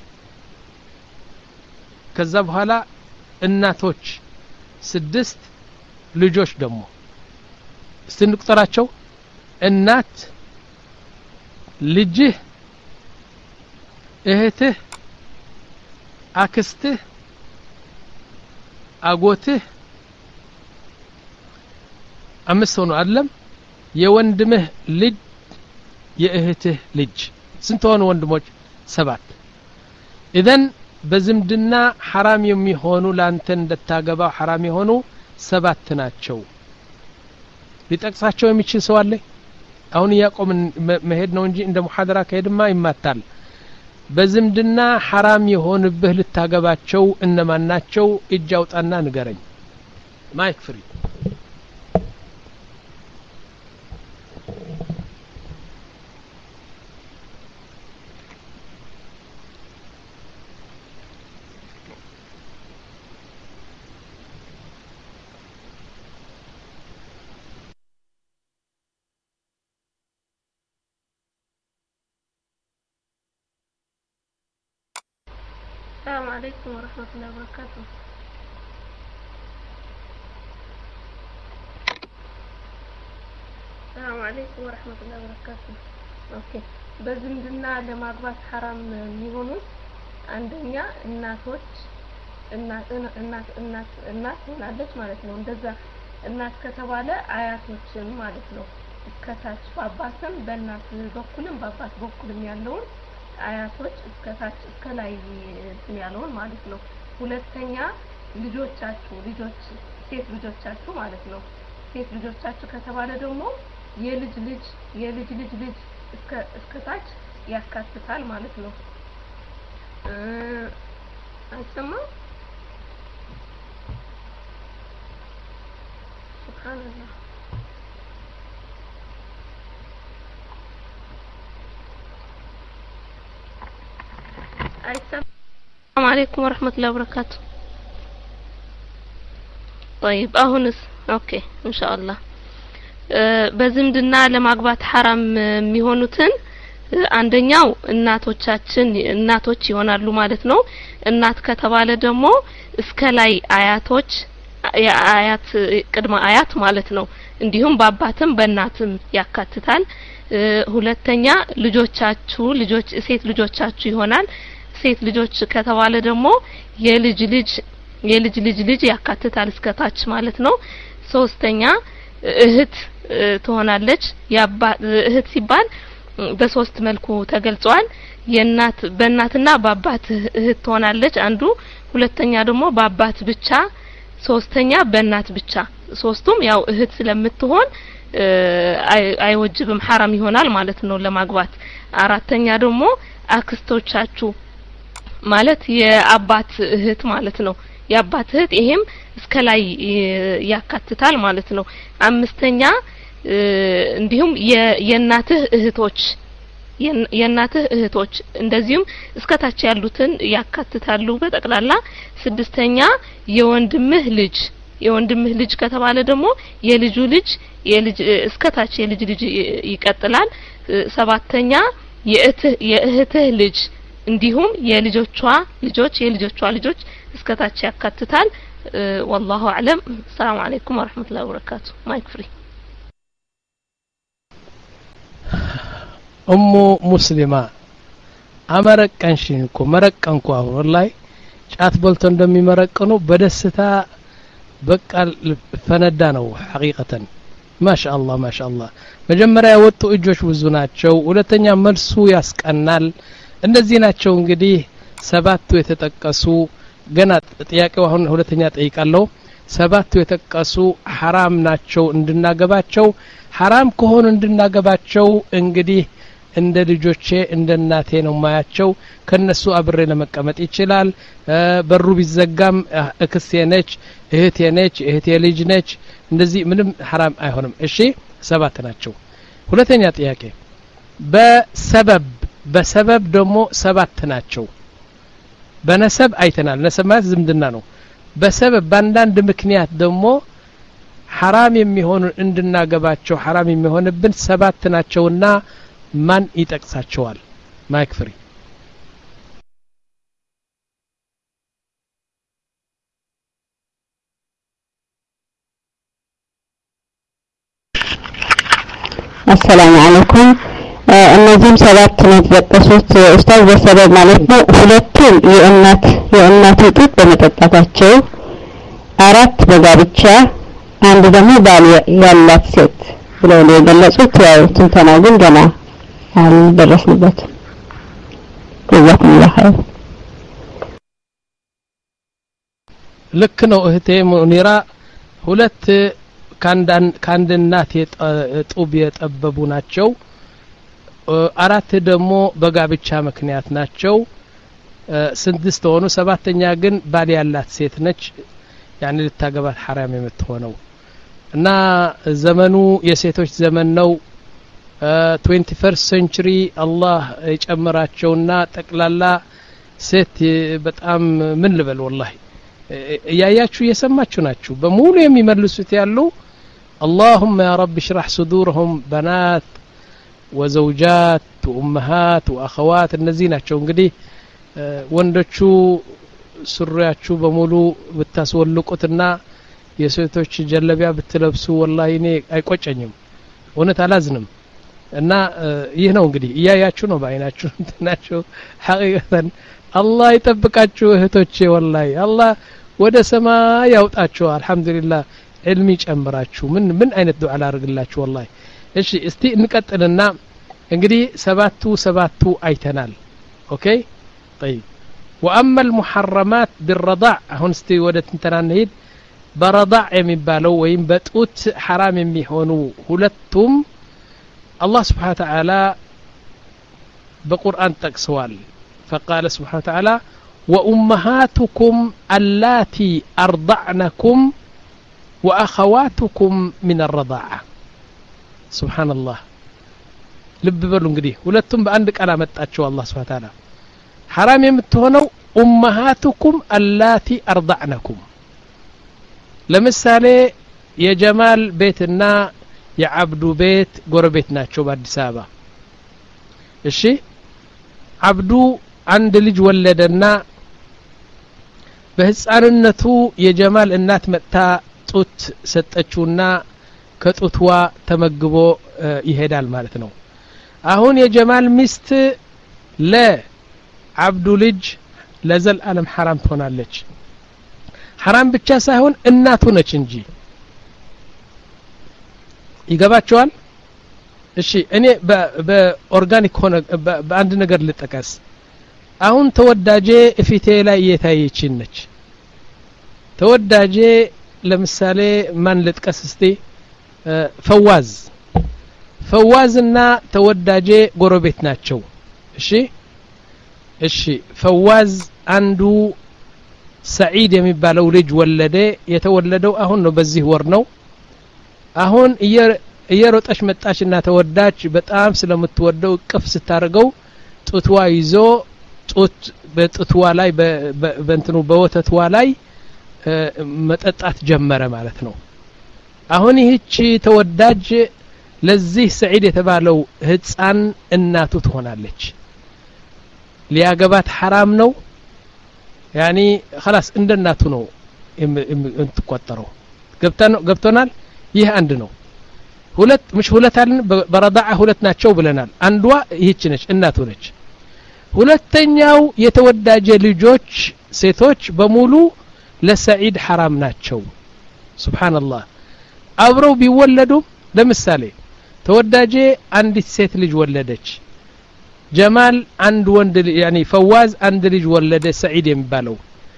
ከዛ በኋላ እናቶች ስድስት ልጆች ደግሞ እስንቁጠራቸው እናት ልጅህ እህትህ አክስትህ አጎትህ አምስት ሆኖ አይደለም የወንድምህ ልጅ የእህትህ ልጅ ስንት ሆኑ ወንድሞች ሰባት ኢዘን በዝምድና حرام የሚሆኑ ላንተ እንደታገባው حرام የሆኑ ሰባት ናቸው ሊጠቅሳቸው የሚችል ሰው አለ አሁን ያቆምን መሄድ ነው እንጂ እንደ ሙሐደራ ከሄድማ ይማታል በዝምድና حرام የሆንብህ ልታገባቸው እነማን ናቸው እጅ አውጣና ንገረኝ ማይክ ፍሪ السلام عليكم ورحمة الله وبركاته. السلام عليكم ورحمة الله وبركاته. اوكي በዝምድና ለማግባት حرام የሚሆኑት አንደኛ እናቶች እናት እናት እናት እናት ሆናለች ማለት ነው እንደዛ እናት ከተባለ አያቶችን ማለት ነው እስከታች በአባትም በእናት በኩልም በአባት በኩልም ያለውን አያቶች እስከታች እስከላይ ያለውን ማለት ነው ሁለተኛ ልጆቻችሁ ልጆች ሴት ልጆቻችሁ ማለት ነው ሴት ልጆቻችሁ ከተባለ ደግሞ የልጅ ልጅ የልጅ ልጅ ልጅ እስከ እስከታች ያካትታል ማለት ነው አይሰማ ሱብሃንአላህ السلام عليكم ورحمة الله وبركاته. طيب أهونس أوكي إن شاء الله በዝምድና ለማግባት حرام የሚሆኑትን አንደኛው እናቶቻችን እናቶች ይሆናሉ ማለት ነው እናት ከተባለ ደግሞ እስከ ላይ አያቶች የአያት ቅድመ አያት ማለት ነው እንዲሁም በአባትም በእናትም ያካትታል ሁለተኛ ልጆቻችሁ ልጆች ሴት ልጆቻችሁ ይሆናል ሴት ልጆች ከተባለ ደግሞ የልጅ ልጅ የልጅ ልጅ ልጅ ያካትታል እስከታች ማለት ነው ሶስተኛ እህት ትሆናለች ያባ እህት ሲባል በሶስት መልኩ ተገልጿል የእናት በእናትና በአባት እህት ትሆናለች አንዱ ሁለተኛ ደግሞ በአባት ብቻ ሶስተኛ በእናት ብቻ ሶስቱም ያው እህት ስለምትሆን አይወጅብም حرام ይሆናል ማለት ነው ለማግባት አራተኛ ደግሞ አክስቶቻችሁ ማለት የአባት እህት ማለት ነው የአባት እህት ይሄም እስከ ላይ ያካትታል ማለት ነው አምስተኛ እንዲሁም የእናትህ እህቶች የእናትህ እህቶች እንደዚሁም እስከታች ያሉትን ያካትታሉ በጠቅላላ ስድስተኛ የወንድምህ ልጅ የወንድምህ ልጅ ከተባለ ደግሞ የልጁ ልጅ የልጅ እስከታች የልጅ ልጅ ይቀጥላል ሰባተኛ የእህትህ የእህትህ ልጅ እንዲሁም የልጆቿ ልጆች የልጆቿ ልጆች እስከታች ያካትታል والله اعلم السلام عليكم ورحمة الله وبركاته مايك فري ام مسلمة አመረቀንሽን እኮ መረቀንኩ አሁን ወላሂ ጫት በልቶ እንደሚመረቀኑ በደስታ በቃ ፈነዳ ነው ሐቂቀተን ማሻአላህ ማሻአላህ መጀመሪያ ወጡ እጆች ብዙ ናቸው ሁለተኛ መልሱ ያስቀናል እነዚህ ናቸው እንግዲህ ሰባቱ የተጠቀሱ ገና ጥያቄው አሁን ሁለተኛ ጠይቃለሁ ሰባቱ የተቀሱ حرام ናቸው እንድናገባቸው حرام ከሆኑ እንድናገባቸው እንግዲህ እንደ ልጆቼ እንደ እናቴ ነው ማያቸው ከነሱ አብሬ ለመቀመጥ ይችላል በሩ ቢዘጋም እክስቴ ነች እህቴ ነች እህቴ ልጅ ነች እንደዚህ ምንም حرام አይሆንም እሺ ሰባት ናቸው ሁለተኛ ጥያቄ በሰበብ በሰበብ ደግሞ ሰባት ናቸው በነሰብ አይተናል ነሰብ ማለት ዝምድና ነው በሰበብ ባንዳንድ ምክንያት ደግሞ حرام የሚሆኑ እንድናገባቸው حرام የሚሆንብን ሰባት ናቸውና ማን ይጠቅሳቸዋል ማይክ ፍሪ السلام عليكم እነዚህም ሰባት ነው የተጠቀሱት ኡስታዝ በሰበብ ማለት ነው ሁለቱም የእናት የእናት ጡት በመጠጣታቸው አራት በጋብቻ አንድ ደግሞ ባል ያላት ሴት ብለው ነው የገለጹት ያው ትንተናው ግን ገና አልደረስንበትም ጀዛኩም الله خير ልክ ነው እህቴ ሙኒራ ሁለት ካንዳን ካንድናት የጡብ የጠበቡ ናቸው አራት ደግሞ በጋብቻ ምክንያት ናቸው ስድስት ሆኑ ሰባተኛ ግን ባል ያላት ሴት ነች يعني ልታገባት حرام የምትሆነው እና ዘመኑ የሴቶች ዘመን ነው twenty-first century አላህ ይጨምራቸውና ጠቅላላ ሴት በጣም ምን ልበል والله ያያችሁ የሰማችሁ ናችሁ በሙሉ የሚመልሱት ያሉ اللهم يا رب اشرح صدورهم بنات وزوجات وامهات واخوات እነዚህ ናቸው እንግዲህ ወንዶቹ ሱሪያችሁ በሙሉ ብታስወልቁትና የሴቶች ጀለቢያ ብትለብሱ والله እኔ አይቆጨኝም ወነት አላዝንም እና ይህ ነው እንግዲህ ያያችሁ ነው ባይናችሁ እንትናችሁ ሐቂቀተን አላህ ይጠብቃችሁ እህቶቼ والله አላህ ወደ ሰማይ ያውጣችሁ አልহামዱሊላህ ዕልም ይጨምራችሁ ምን ምን አይነት ዱዓ ላርግላችሁ والله እሺ እስቲ እንቀጥልና እንግዲህ ሰባቱ ሰባቱ አይተናል ኦኬ طيب واما المحرمات بالرضاع አሁን እስቲ ወደ ትንተና እንሂድ برضاع የሚባለው ወይም በጡት حرام የሚሆኑ ሁለቱም الله سبحانه وتعالى بقرآن تقسوال فقال سبحانه وتعالى وأمهاتكم اللاتي أرضعنكم وأخواتكم من الرضاعة سبحان الله لب بلو እንግዲህ ሁለቱም በአንድ ቃል አመጣቸው الله سبحانه وتعالى حرام የምትሆነው أمهاتكم اللاتي أرضعنكم ለምሳሌ የጀማል ቤትና የአብዱ ቤት ጎረቤት ናቸው በአዲስ አበባ እሺ አብዱ አንድ ልጅ ወለደና በህፃንነቱ የጀማል እናት መጣ ጡት ሰጠችውና ከጡትዋ ተመግቦ ይሄዳል ማለት ነው አሁን የጀማል ሚስት ለአብዱ ልጅ ለዘል ዓለም حرام ትሆናለች حرام ብቻ ሳይሆን እናቱ ነች እንጂ ይገባቸዋል እሺ እኔ በኦርጋኒክ ሆነ በአንድ ነገር ልጠቀስ አሁን ተወዳጄ እፊቴ ላይ እየታየች ነች ተወዳጄ ለምሳሌ ማን ልጥቀስ እስቲ ፈዋዝ ፈዋዝና ተወዳጄ ጎረቤት ናቸው እሺ እሺ ፈዋዝ አንዱ ሰዒድ የሚባለው ልጅ ወለደ የተወለደው አሁን ነው በዚህ ወር ነው አሁን እየሮጠች መጣችና ተወዳች በጣም ስለምትወደው ቅፍ ስታረገው ጡትዋ ይዞ ጡት በጡትዋ ላይ በእንትኑ በወተትዋ ላይ መጠጣት ጀመረ ማለት ነው አሁን ይህቺ ተወዳጅ ለዚህ ሰዒድ የተባለው ህፃን እናቱ ትሆናለች ሊያገባት حرام ነው يعني خلاص እንደ እናቱ ነው እንትቆጠረው ገብተናል ይህ አንድ ነው ሁለት مش ሁለት አለን በረዳዓ ሁለት ናቸው ብለናል አንዷ ይህች ነች እናቱ ነች ሁለተኛው የተወዳጀ ልጆች ሴቶች በሙሉ ለሰዒድ حرام ናቸው ሱብሃንአላህ አብረው ቢወለዱ ለምሳሌ ተወዳጀ አንዲት ሴት ልጅ ወለደች ጀማል አንድ ወንድ يعني ፈዋዝ አንድ ልጅ ወለደ ሰዒድ የሚባለው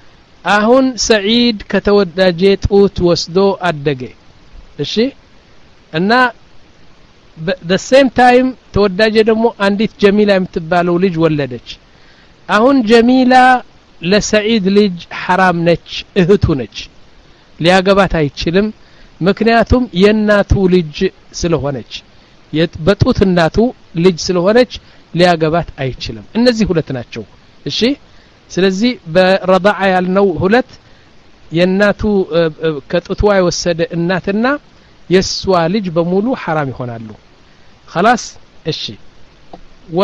አሁን ሰዒድ ከተወዳጀ ጡት ወስዶ አደገ እሺ እና the same time ተወዳጀ ደግሞ አንዲት ጀሚላ የምትባለው ልጅ ወለደች አሁን ጀሚላ ለሰዒድ ልጅ حرام ነች እህቱ ነች ሊያገባት አይችልም ምክንያቱም የናቱ ልጅ ስለሆነች በጡት እናቱ ልጅ ስለሆነች ሊያገባት አይችልም እነዚህ ሁለት ናቸው እሺ ስለዚህ በረዳዓ ያልነው ሁለት የናቱ ከጡቷ የወሰደ እናትና የሷ ልጅ በሙሉ حرام ይሆናሉ خلاص እሺ و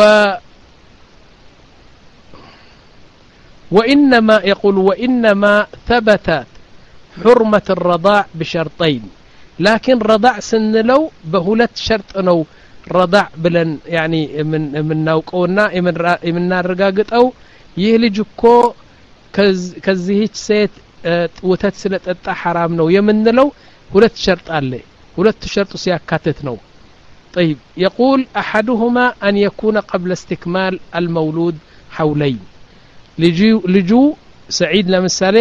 وانما يقول وانما ثبتت حرمة الرضاع بشرطين لكن رضاع سنلو بهولت شرط ነው رضاع ብለን يعني من مناውቀውና የምናረጋግጠው ይህ ልጅ እኮ ከዚህች ሴት ወተት ስለጠጣ حرام ነው የምንለው ሁለት ሸርጥ አለ ሁለት ሸርጥ ሲያካትት ነው طيب يقول احدهما ان يكون قبل استكمال المولود حولين ልጁ ልጁ ሰዒድ ለምሳሌ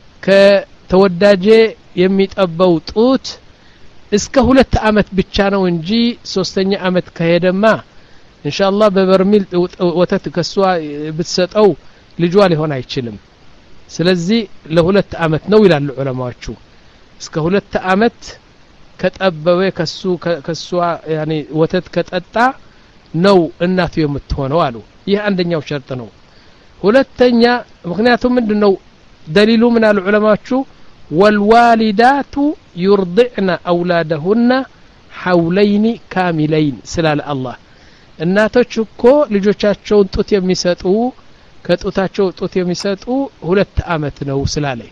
ከተወዳጀ የሚጠባው ጡት እስከ ሁለት አመት ብቻ ነው እንጂ ሶስተኛ አመት ከሄደማ ኢንሻአላህ በበርሚል ወተት ከሷ ብትሰጠው ልጇ ሊሆን አይችልም ስለዚህ ለሁለት አመት ነው ይላሉ ዑለማዎቹ እስከ ሁለት አመት ከጠበበ ከሱ ከሷ ያኒ ወተት ከጠጣ ነው እናቱ የምትሆነው አሉ ይህ አንደኛው ሸርጥ ነው ሁለተኛ ምክንያቱም ምንድነው ደሊሉ ምን አሉ ዑለማዎቹ والوالدات يرضعن اولادهن حولين كاملين سلال الله እናቶች እኮ ልጆቻቸውን ጡት የሚሰጡ ከጡታቸው ጡት የሚሰጡ ሁለት አመት ነው ስላለ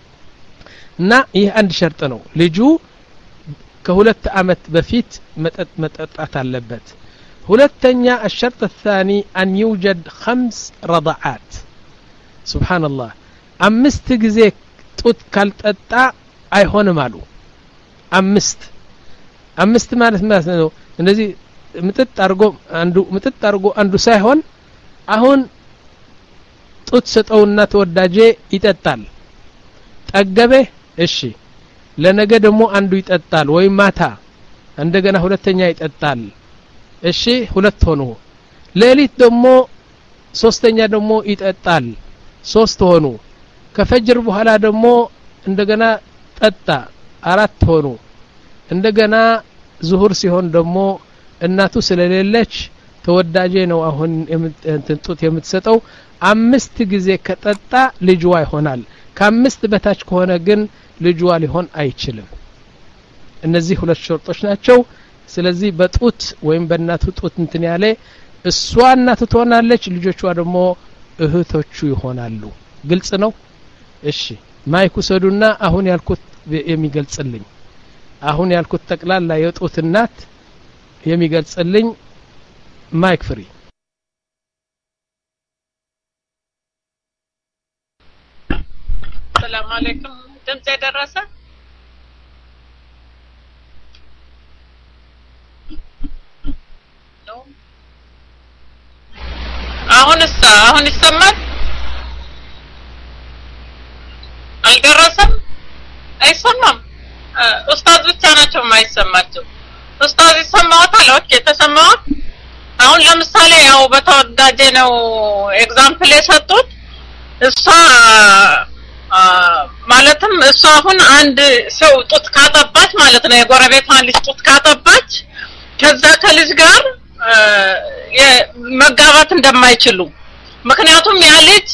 እና ይህ አንድ ሸርጥ ነው ልጁ ከሁለት አመት በፊት መጠጣት አለበት ሁለተኛ الشرط الثاني ان يوجد خمس رضعات سبحان الله አምስት ጊዜ ጡት ካልጠጣ አይሆንም አሉ አምስት አምስት ማለት ማለት ነው እንደዚህ ምጥጥ አርጎ አንዱ ምጥጥ አርጎ አንዱ ሳይሆን አሁን ጡት ሰጠውና ተወዳጀ ይጠጣል ጠገበ እሺ ለነገ ደግሞ አንዱ ይጠጣል ወይ ማታ እንደገና ሁለተኛ ይጠጣል እሺ ሁለት ሆኖ ሌሊት ደግሞ ሶስተኛ ደግሞ ይጠጣል ሶስት ሆኖ ከፈጅር በኋላ ደግሞ እንደገና ጠጣ አራት ሆኖ እንደገና ዙሁር ሲሆን ደግሞ እናቱ ስለሌለች ተወዳጀ ነው አሁን ጡት የምትሰጠው አምስት ጊዜ ከጠጣ ልጅዋ ይሆናል ከአምስት በታች ከሆነ ግን ልጅዋ ሊሆን አይችልም እነዚህ ሁለት ሸርጦች ናቸው ስለዚህ በጡት ወይም በእናቱ ጡት እንትን ያለ እሷ እናቱ ትሆናለች ልጆቿ ደግሞ እህቶቹ ይሆናሉ ግልጽ ነው እሺ ማይኩ ሰዱና አሁን ያልኩት የሚገልጽልኝ አሁን ያልኩት ተቅላላ የጡት እናት የሚገልጽልኝ ማይክ ፍሪ ሰላም አለይኩም ድምጽ ደረሰ ነው አሁንስ አሁን ይሰማል አልደረሰም አይሰማም ኡስታዝ ብቻ ናቸው የማይሰማቸው ኡስታዝ ይሰማዎታል ኦኬ ተሰማው አሁን ለምሳሌ ያው በተወዳጀ ነው ኤግዛምፕል የሰጡት እሷ ማለትም እሷ አሁን አንድ ሰው ጡት ካጠባች ማለት ነው የጎረቤቷን ልጅ ጡት ካጠባች ከዛ ከልጅ ጋር መጋባት እንደማይችሉ ምክንያቱም ያ ልጅ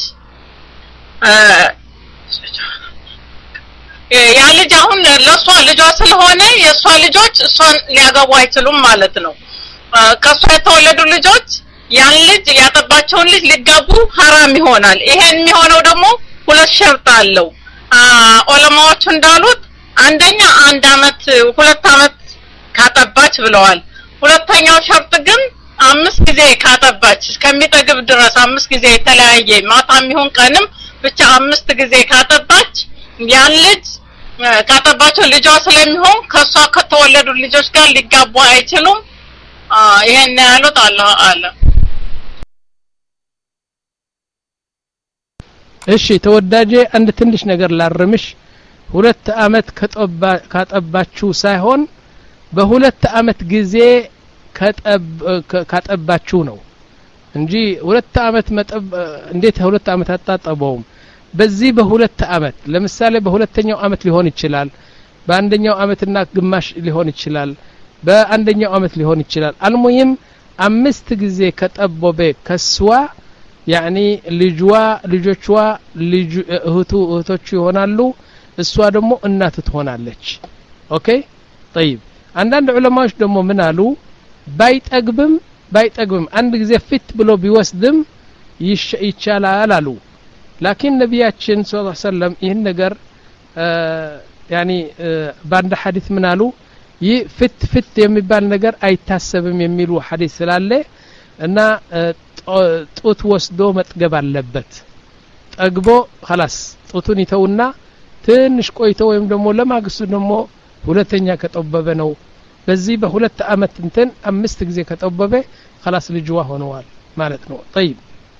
ያ ልጅ አሁን ለሷ ልጇ ስለሆነ የሷ ልጆች እሷን ሊያገቡ አይችሉም ማለት ነው ከሷ የተወለዱ ልጆች ያን ልጅ ያጠባቸውን ልጅ ሊጋቡ حرام ይሆናል ይሄን የሚሆነው ደግሞ ሁለት ሸርጥ አለው ዑለማዎቹ እንዳሉት አንደኛ አንድ አመት ሁለት አመት ካጠባች ብለዋል ሁለተኛው ሸርጥ ግን አምስት ጊዜ ካጠባች እስከሚጠግብ ድረስ አምስት ጊዜ የተለያየ ማታም ይሁን ቀንም ብቻ አምስት ጊዜ ካጠባች ያን ልጅ ካጠባቸው ልጇ ስለሚሆን ከሷ ከተወለዱ ልጆች ጋር ሊጋቡ አይችሉም ይሄን ያሉት አላህ አለ እሺ ተወዳጄ አንድ ትንሽ ነገር ላርምሽ ሁለት አመት ከጠባ ካጠባችሁ ሳይሆን በሁለት አመት ጊዜ ከጠብ ካጠባችሁ ነው እንጂ ሁለት አመት መጠብ እንዴት ሁለት አመት አጣጣበውም በዚህ በሁለት አመት ለምሳሌ በሁለተኛው አመት ሊሆን ይችላል በአንደኛው አመትና ግማሽ ሊሆን ይችላል በአንደኛው አመት ሊሆን ይችላል አልሙሂም አምስት ጊዜ ከጠበበ ከስዋ يعني ልጅዋ ልጆቿ ልጅ እህቱ እህቶቹ ይሆናሉ እሷ ደግሞ እናት ትሆናለች ኦኬ طيب አንዳንድ ዑለማዎች ደግሞ ምን አሉ ባይጠግብም ባይጠግብም አንድ ጊዜ ፍት ብሎ ቢወስድም ይቻላል አሉ لكن ነብያችን ሰለላሁ ዐለይሂ ወሰለም ይህን ነገር يعني ባንድ ሐዲስ ምን አሉ ይህ ፍት ፍት የሚባል ነገር አይታሰብም የሚሉ ሐዲስ ስላለ እና ጡት ወስዶ መጥገብ አለበት ጠግቦ خلاص ጡቱን ይተውና ትንሽ ቆይቶ ወይም ደግሞ ለማግስቱ ደግሞ ሁለተኛ ከጠበበ ነው በዚህ በሁለት አመት እንትን አምስት ጊዜ ከጠበበ خلاص ልጅዋ ሆነዋል ማለት ነው طيب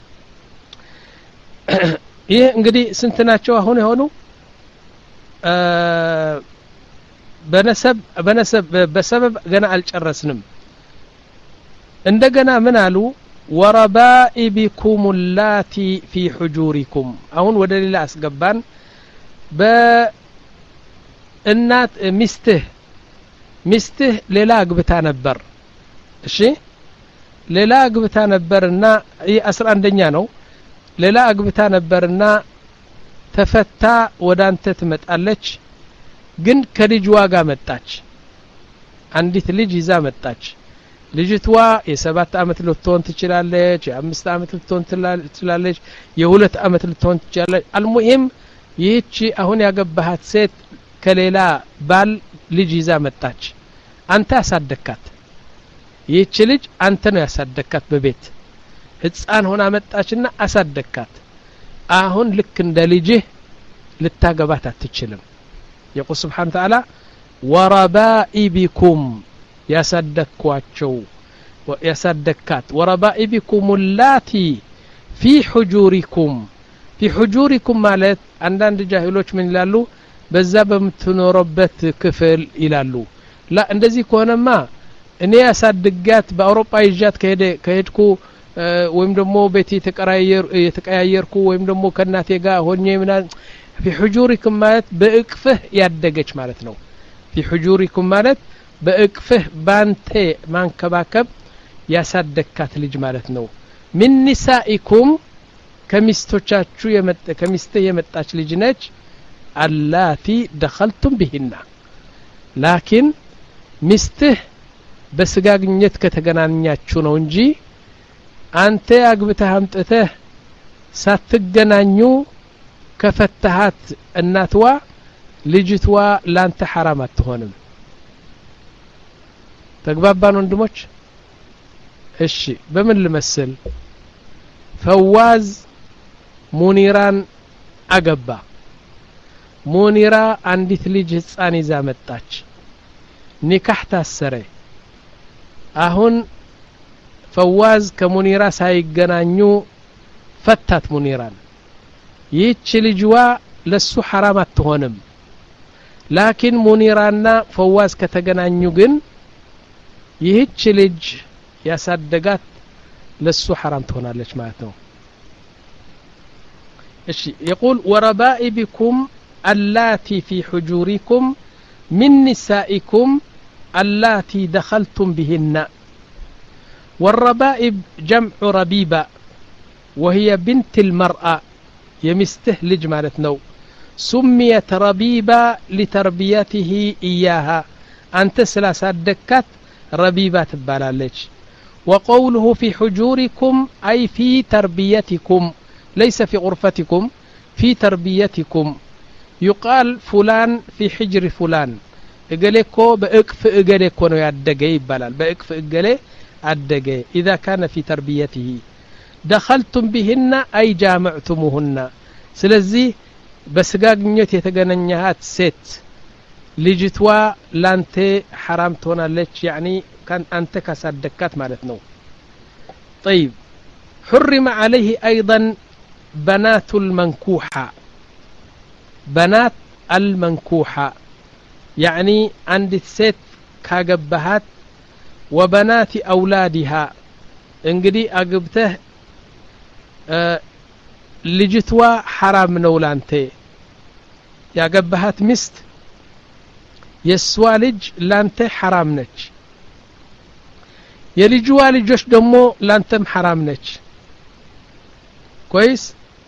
ይሄ እንግዲህ ስንት ናቸው አሁን የሆኑ በነሰብ በነሰብ በሰበብ ገና አልጨረስንም እንደገና ምን አሉ وربائبكم اللاتي في حجوركم አሁን ወደ ሌላ አስገባን በእናት ሚስትህ ሚስትህ ሌላ አግብታ ነበር እሺ ሌላ አግብታ ነበርና ይህ አስራ አንደኛ ነው ሌላ አግብታ ነበርና ተፈታ ወዳንተ ትመጣለች ግን ከልጅዋ ጋር መጣች አንዲት ልጅ ይዛ መጣች ልጅቷ የሰባት አመት ልትሆን ትችላለች የአምስት አመት ልትሆን ትችላለች የሁለት አመት ልትሆን ትችላለች አልሙሂም ይህቺ አሁን ያገባሃት ሴት ከሌላ ባል ልጅ ይዛ መጣች አንተ ያሳደካት ይህቺ ልጅ አንተ ነው ያሳደካት በቤት ህፃን ሆና መጣችና አሳደካት አሁን ልክ እንደ ልጅህ ልታገባት አትችልም يقول سبحانه وتعالى وربائبكم ያሳደኳቸው ያሳደካት وربائبكم اللاتي في حجوركم في حجوركم ማለት አንዳንድ ጃሂሎች ምን ይላሉ በዛ በምትኖርበት ክፍል ይላሉ ላ እንደዚህ ከሆነማ እኔ ያሳድጋት በአውሮፓ ይጃት ከሄደ ከሄድኩ ወይም ደግሞ ቤት የተቀያየር የተቀያየርኩ ወይም ደግሞ ከናቴ ጋር ሆኜ ምና في حجوركم ማለት በእቅፍህ ያደገች ማለት ነው في حجوركم ማለት በእቅፍህ ባንተ ማንከባከብ ያሳደካት ልጅ ማለት ነው من نسائكم ከሚስቶቻችሁ የመጣ ከሚስቴ የመጣች ልጅ ነች اللاتي دخلتم بهن لكن ሚስትህ በስጋግኘት ከተገናኛችሁ ነው እንጂ አንተ አግብተህ አምጥተህ ሳትገናኙ ከፈተሃት እናትዋ ልጅትዋ ላንተ حرام አትሆንም ተግባባን ወንድሞች እሺ በምን ልመስል ፈዋዝ ሙኒራን አገባ ሙኒራ አንዲት ልጅ ህፃን ይዛ መጣች ኒካህ ታሰረ አሁን ፈዋዝ ከሙኒራ ሳይገናኙ ፈታት ሙኒራን ይህች ልጅዋ ለሱ حرام አትሆንም ላኪን ሙኒራና ፈዋዝ ከተገናኙ ግን ይህች ልጅ ያሳደጋት ለሱ حرام ትሆናለች ማለት ነው እሺ يقول وربائبكم اللاتي في حجوركم من نسائكم اللاتي دخلتم بهن والربائب جمع ربيبة وهي بنت المرأة يمسته لج مالتنا سميت ربيبة لتربيته إياها أنت سلاسات دكات ربيبة تبالالج وقوله في حجوركم أي في تربيتكم ليس في غرفتكم في تربيتكم يقال فلان في حجر فلان اقليكو بأقف اقليكو نو يعدقي بلال بأقف اقلي عدقي إذا كان في تربيته دخلتم بهن أي جامعتموهن سلزي بسقاقنيت يتقننيهات ست لجتوا لانت حرام تونالك يعني كان أنت كسادكات مالتنو طيب حرم عليه أيضا بنات المنكوحة بنات المنكوحة يعني عندت ست كاجبهات وبنات أولادها እንግዲህ አግብተህ ልጅቷ حرام ነው ላንተ ያገባሃት ሚስት የሷ ልጅ ላንተ حرام ነች የልጅዋ ልጆች ደግሞ ላንተም حرام ነች كويس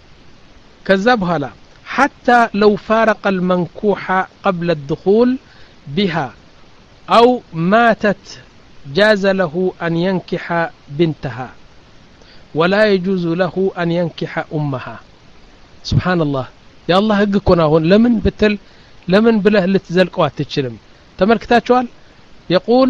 ከዛ በኋላ حتى لو فارق المنكوح قبل الدخول بها أو ماتت جاز له أن ينكح بنتها ولا يجوز له أن ينكح أمها سبحان الله يا الله هقكنا هون لمن بتل لمن بله لتزلقوا تتشلم تملكتاتشوال يقول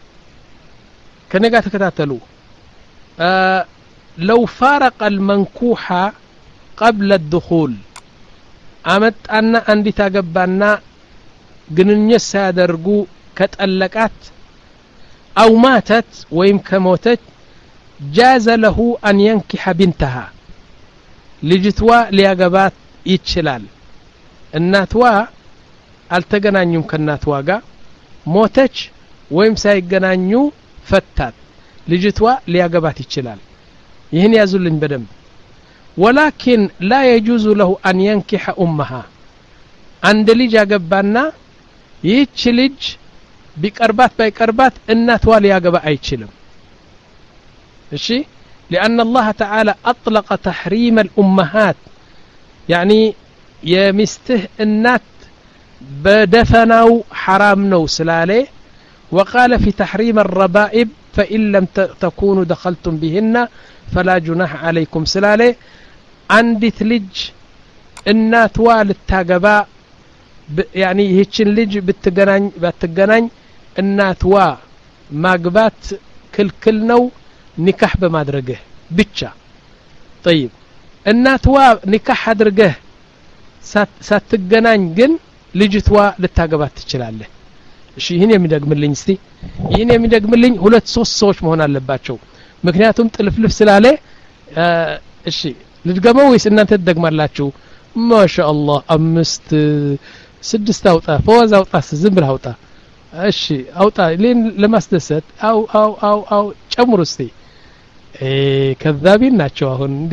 كنقا تكتاتلو آه لو فارق المنكوح قبل الدخول أمت أن أندي تاقبانا قننيس سادرقو كتألقات أو ماتت ويم كموتت جاز له أن ينكح بنتها لجتوا لياقبات يتشلال الناتوا التقنانيوم كالناتوا قا موتج ويم سايقنانيو فتات لجتوا لياقبات يتشلال يهن يازلن بدم ولكن لا يجوز له أن ينكح أمها عند لج ياقبانا يتشلج بقربات بقربات الناتوا لياقبا أيتشلم الشيء لأن الله تعالى أطلق تحريم الأمهات يعني يمسته النات بدفنوا حرام نو سلالي وقال في تحريم الربائب فإن لم تكونوا دخلتم بهن فلا جناح عليكم سلالي عندي ثلج الناتوا للتاقبا يعني هيتشن لج بتقنان بتقنان الناتوا ماقبات كل كل نو نكاح بمادرجه بيتشا طيب الناتوا نكاح ادرجه ساتغناኝ ግን ልጅቷ ልታገባት ትችላለህ እሺ ይሄን የሚደግምልኝ እስቲ ይሄን የሚደግምልኝ ሁለት ሶስት ሰዎች መሆን አለባቸው ምክንያቱም ጥልፍልፍ ስላለ እሺ ልድገመው ወይስ እናንተ ትደግማላችሁ ማሻአላህ አምስት ስድስት አውጣ ፈዋዝ አውጣ ዝም ብለህ አውጣ እሺ አውጣ ሌን ለማስደሰት አው አው አው አው ጨምሩ እስቲ እ ከዛቢን ናቸው አሁን እንዴ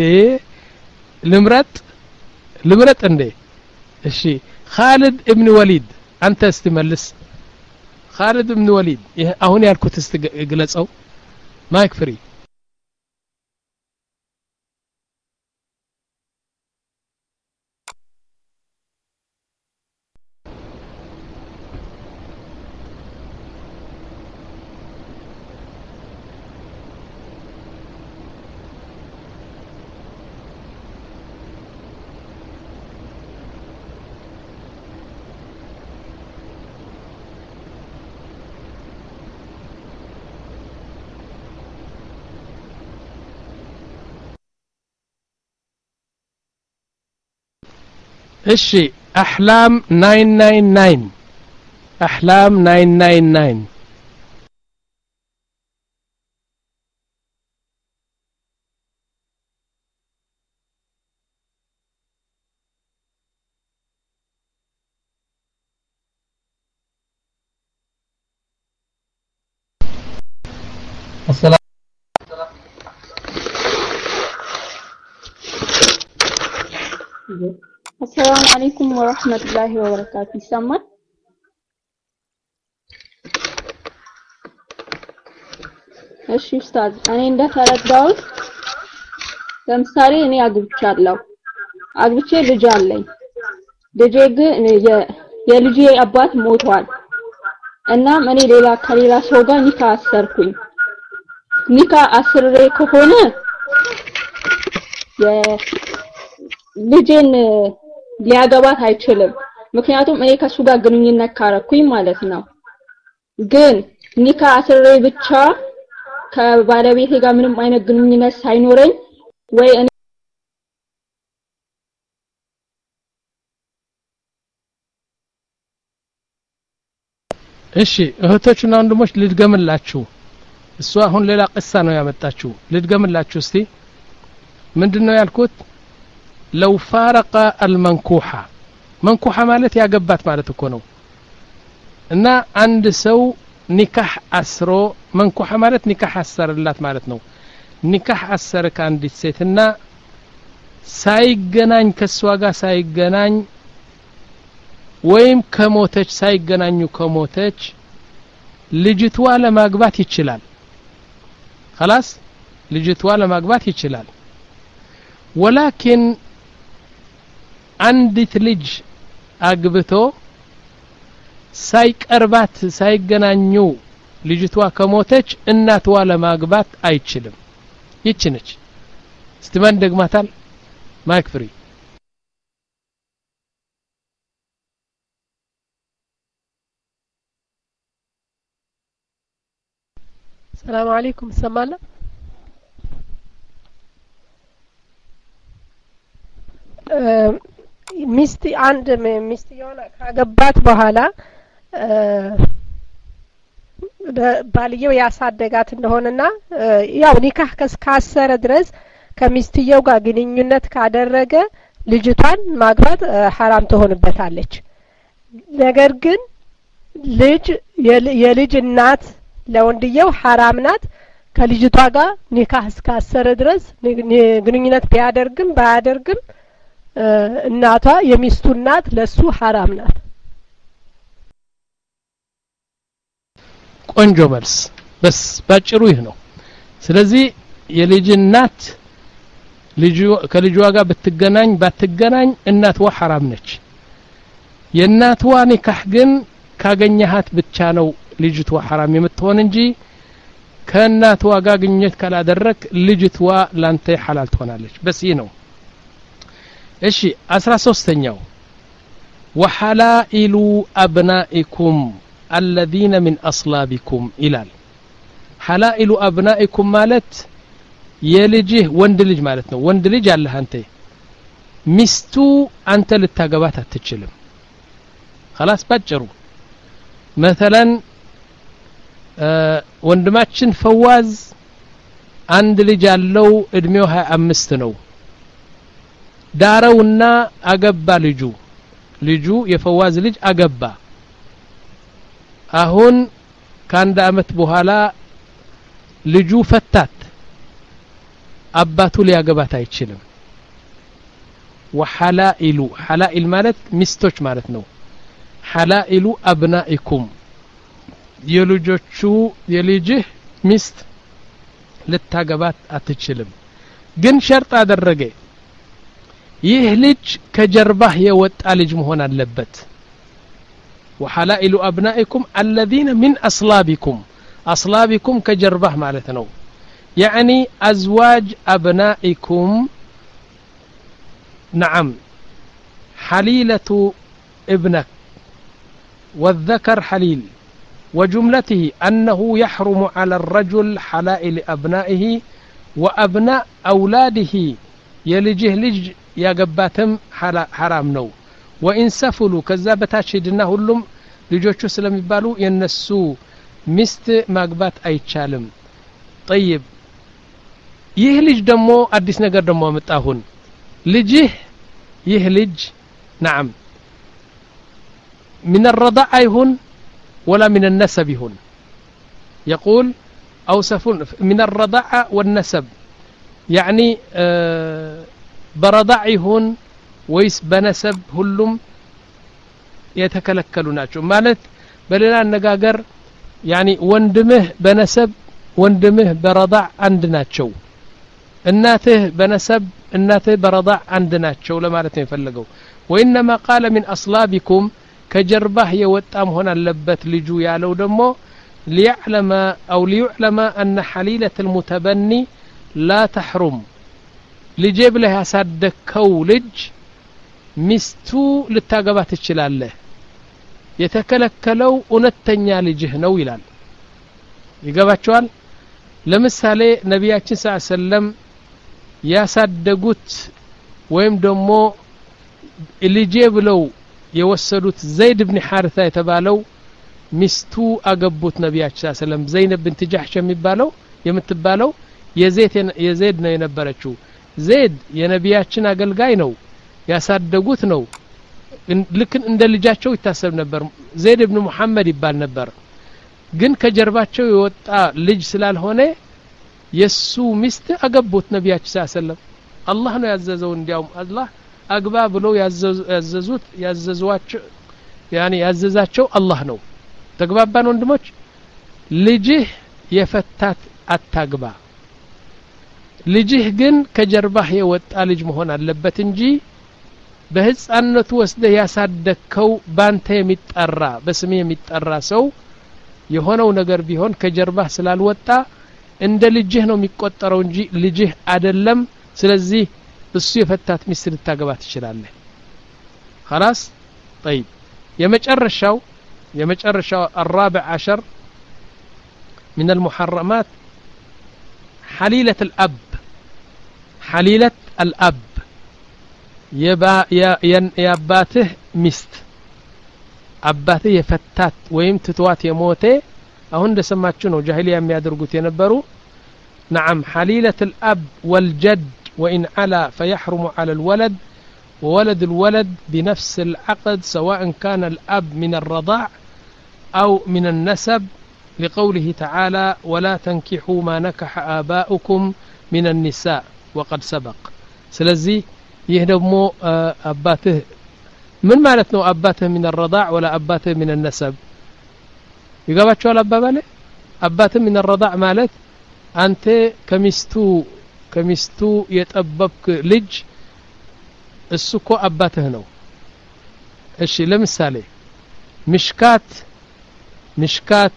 ልምረጥ ልምረጥ እንዴ እሺ خالد ابن وليد አንተ እስቲ መልስ خالد ابن وليد አሁን ያልኩት እስቲ ግለጸው ማይክ ፍሪ እሺ احلام ناين ناين ناين احلام ناين ناين ناين السلام السلام عليكم ورحمة الله وبركاته سمع እሺ ኡስታዝ እኔ እንደተረዳሁት ለምሳሌ እኔ አግብቻለሁ አግብቼ ልጅ አለኝ ልጄ ግን የልጄ አባት ሞቷል እናም እኔ ሌላ ከሌላ ሰው ጋር ኒካ አሰርኩኝ ኒካ አስሬ ከሆነ ልጄን ሊያገባት አይችልም ምክንያቱም እኔ ከሱ ጋር ግንኙነት ካረኩኝ ማለት ነው ግን ኒካ አስሬ ብቻ ከባለቤቴ ጋር ምንም አይነት ግንኙነት ሳይኖረኝ ወይ እኔ እሺ እህቶችና ወንድሞች ልድገምላችሁ እሷ አሁን ሌላ ቅሳ ነው ያመጣችሁ ልድገምላችሁ እስቲ ምንድነው ያልኩት لو فارق المنكوحة منكوحة مالت يا قبات مالت كونو إن عند سو نكاح أسرو منكوحة مالت نكاح أسر اللات مالت نو نكاح أسر كان دي سيتنا ሳይገናኝ ከሷጋ ሳይገናኝ ወይም ከሞተች ሳይገናኙ ከሞተች ልጅቷ ለማግባት ይችላል خلاص ልጅቷ ለማግባት ይችላል ወላኪን አንዲት ልጅ አግብቶ ሳይቀርባት ሳይገናኙ ልጅቷ ከሞተች እናትዋ ለማግባት አይችልም ይችነች ስትማን ደግማታል مايك فري السلام عليكم سمعنا ሚስት አንድ ሚስት የሆነ ካገባት በኋላ ባልየው ያሳደጋት እንደሆነና ያው ኒካህ ካሰረ ድረስ ከሚስትየው ጋር ግንኙነት ካደረገ ልጅቷን ማግባት حرام ትሆንበታለች ነገር ግን ልጅ የልጅ እናት ለወንድየው حرام ናት ከልጅቷ ጋር ኒካህ እስካሰረ ድረስ ግንኙነት ቢያደርግም ባያደርግም እናቷ የሚስቱ እናት ለሱ حرام ናት ቆንጆ መልስ በስ ባጭሩ ይህ ነው ስለዚህ የልጅ እናት ልጅ ከልጇ ጋር በትገናኝ ባትገናኝ እናትዋ حرام ነች የእናትዋ ኒካህ ግን ካገኘሃት ብቻ ነው ልጅቷ حرام የምትሆን እንጂ ከእናትዋ ጋር ግንኙነት ካላደረክ ልጅቷ ላንተ حلال ትሆናለች በስ ይህ ነው እሺ አስራ ሶስተኛው وحلائل أبنائكم الذين من أصلابكم إلال حلائل أبنائكم مالت የልጅህ ወንድ ልጅ ማለት ነው ወንድ ልጅ አለህ አንተ ሚስቱ አንተ ልታገባት አትችልም خلاص ባጭሩ مثلا ወንድማችን ፈዋዝ አንድ ልጅ አለው እድሜው ሃያ አምስት ነው ዳረውና አገባ ልጁ ልጁ የፈዋዝ ልጅ አገባ አሁን ከአንድ አመት በኋላ ልጁ ፈታት አባቱ ሊያገባት አይችልም وحلائل حلائل ማለት ሚስቶች ማለት ነው حلائل أبنائكم የልጆቹ የልጅህ ሚስት ልታገባት አትችልም ግን ሸርጥ አደረገ ይህ ልጅ ከጀርባህ የወጣ ልጅ መሆን አለበት وحلائل أبنائكم الذين من أصلابكم أصلابكم كجربه ማለት ነው يعني أزواج أبنائكم نعم حليلة ابنك والذكر حليل وجملته أنه يحرم على الرجل حلائل أبنائه وأبناء أولاده يلجه لج يقباتهم حرام نو وإن سفلوا كذابتها شدنا هلهم لجوشو سلم يبالو ينسو مست مقبات أي تشالم طيب ይህ ልጅ ደሞ አዲስ ነገር ደሞ አመጣሁን ልጅህ ይህ ልጅ نعم من الرضاعة يهون ولا من النسب يهون يقول أوصفون من الرضاعة والنسب يعني آه برضاع يهون ويس بنسب هلهم يتكلكلون ናቸው ማለት በሌላ አነጋገር يعني ወንድምህ በነሰብ ወንድምህ በረضاع አንድ ናቸው እናትህ በነሰብ እናትህ በረضاع አንድ ናቸው ለማለት ነው የፈለገው وانما قال من اصلابكم كجربه የወጣ መሆን አለበት ልጁ ያለው ደግሞ ليعلم او ليعلم ان حليلة المتبني لا تحرم لجيب له ያሳደከው ልጅ ሚስቱ ልታገባት ትችላለህ የተከለከለው እውነተኛ ልጅህ ነው ይላል ይገባቸዋል ለምሳሌ ነብያችን ሰለላሁ ዐለይሂ ወሰለም ያሳደጉት ወይም ደግሞ ልጄ ብለው የወሰዱት ዘይድ ኢብኑ ሐሪሳ የተባለው ሚስቱ አገቡት ነብያችን ሰለላሁ ዐለይሂ ወሰለም ዘይነብ binti ጃህሽ የሚባለው የምትባለው የዘይት የዘይድ ነው የነበረችው ዘይድ የነቢያችን አገልጋይ ነው ያሳደጉት ነው ልክ እንደ ልጃቸው ይታሰብ ነበር ዘይድ ኢብኑ መሐመድ ይባል ነበር ግን ከጀርባቸው የወጣ ልጅ ስላልሆነ የሱ ሚስት አገቡት ነቢያችን ሰለላሁ ዐለይሂ ወሰለም አላህ ነው ያዘዘው እንዲያውም አላህ አግባ ብለው ያዘዙት ያዘዟቸው ያኒ ያዘዛቸው አላህ ነው ተግባባን ወንድሞች ልጅህ የፈታት አታግባ ልጅህ ግን ከጀርባህ የወጣ ልጅ መሆን አለበት እንጂ በህፃንነቱ ወስደህ ያሳደከው ባንተ የሚጠራ በስሜ የሚጠራ ሰው የሆነው ነገር ቢሆን ከጀርባህ ስላልወጣ እንደ ልጅህ ነው የሚቆጠረው እንጂ ልጅህ አይደለም ስለዚህ እሱ የፈታት ሚስት ልታገባ ትችላለህ خلاص طيب የመጨረሻው የመጨረሻው الرابع عشر من المحرمات حليلة الأب حليلة الأب يبا ياباته مست አባቴ የፈታት ወይም ትቷት የሞተ አሁን እንደሰማችሁ ነው ጃሂሊያ የሚያደርጉት የነበሩ نعم حليلة الأب والجد وإن علا فيحرم على الولد وولد الولد بنفس العقد سواء كان الأب من الرضاع أو من النسب لقوله تعالى ولا تنكحوا ما نكح آباؤكم من النساء وقد سبق سلزي يهدمو أباته من مالتنا أباته من الرضاع ولا أباته من النسب يقابل شو الأبابة أباته من الرضاع مالت أنت كمستو كمستو يتأببك لج السكو أباته نو الشي لمثالي مشكات مشكات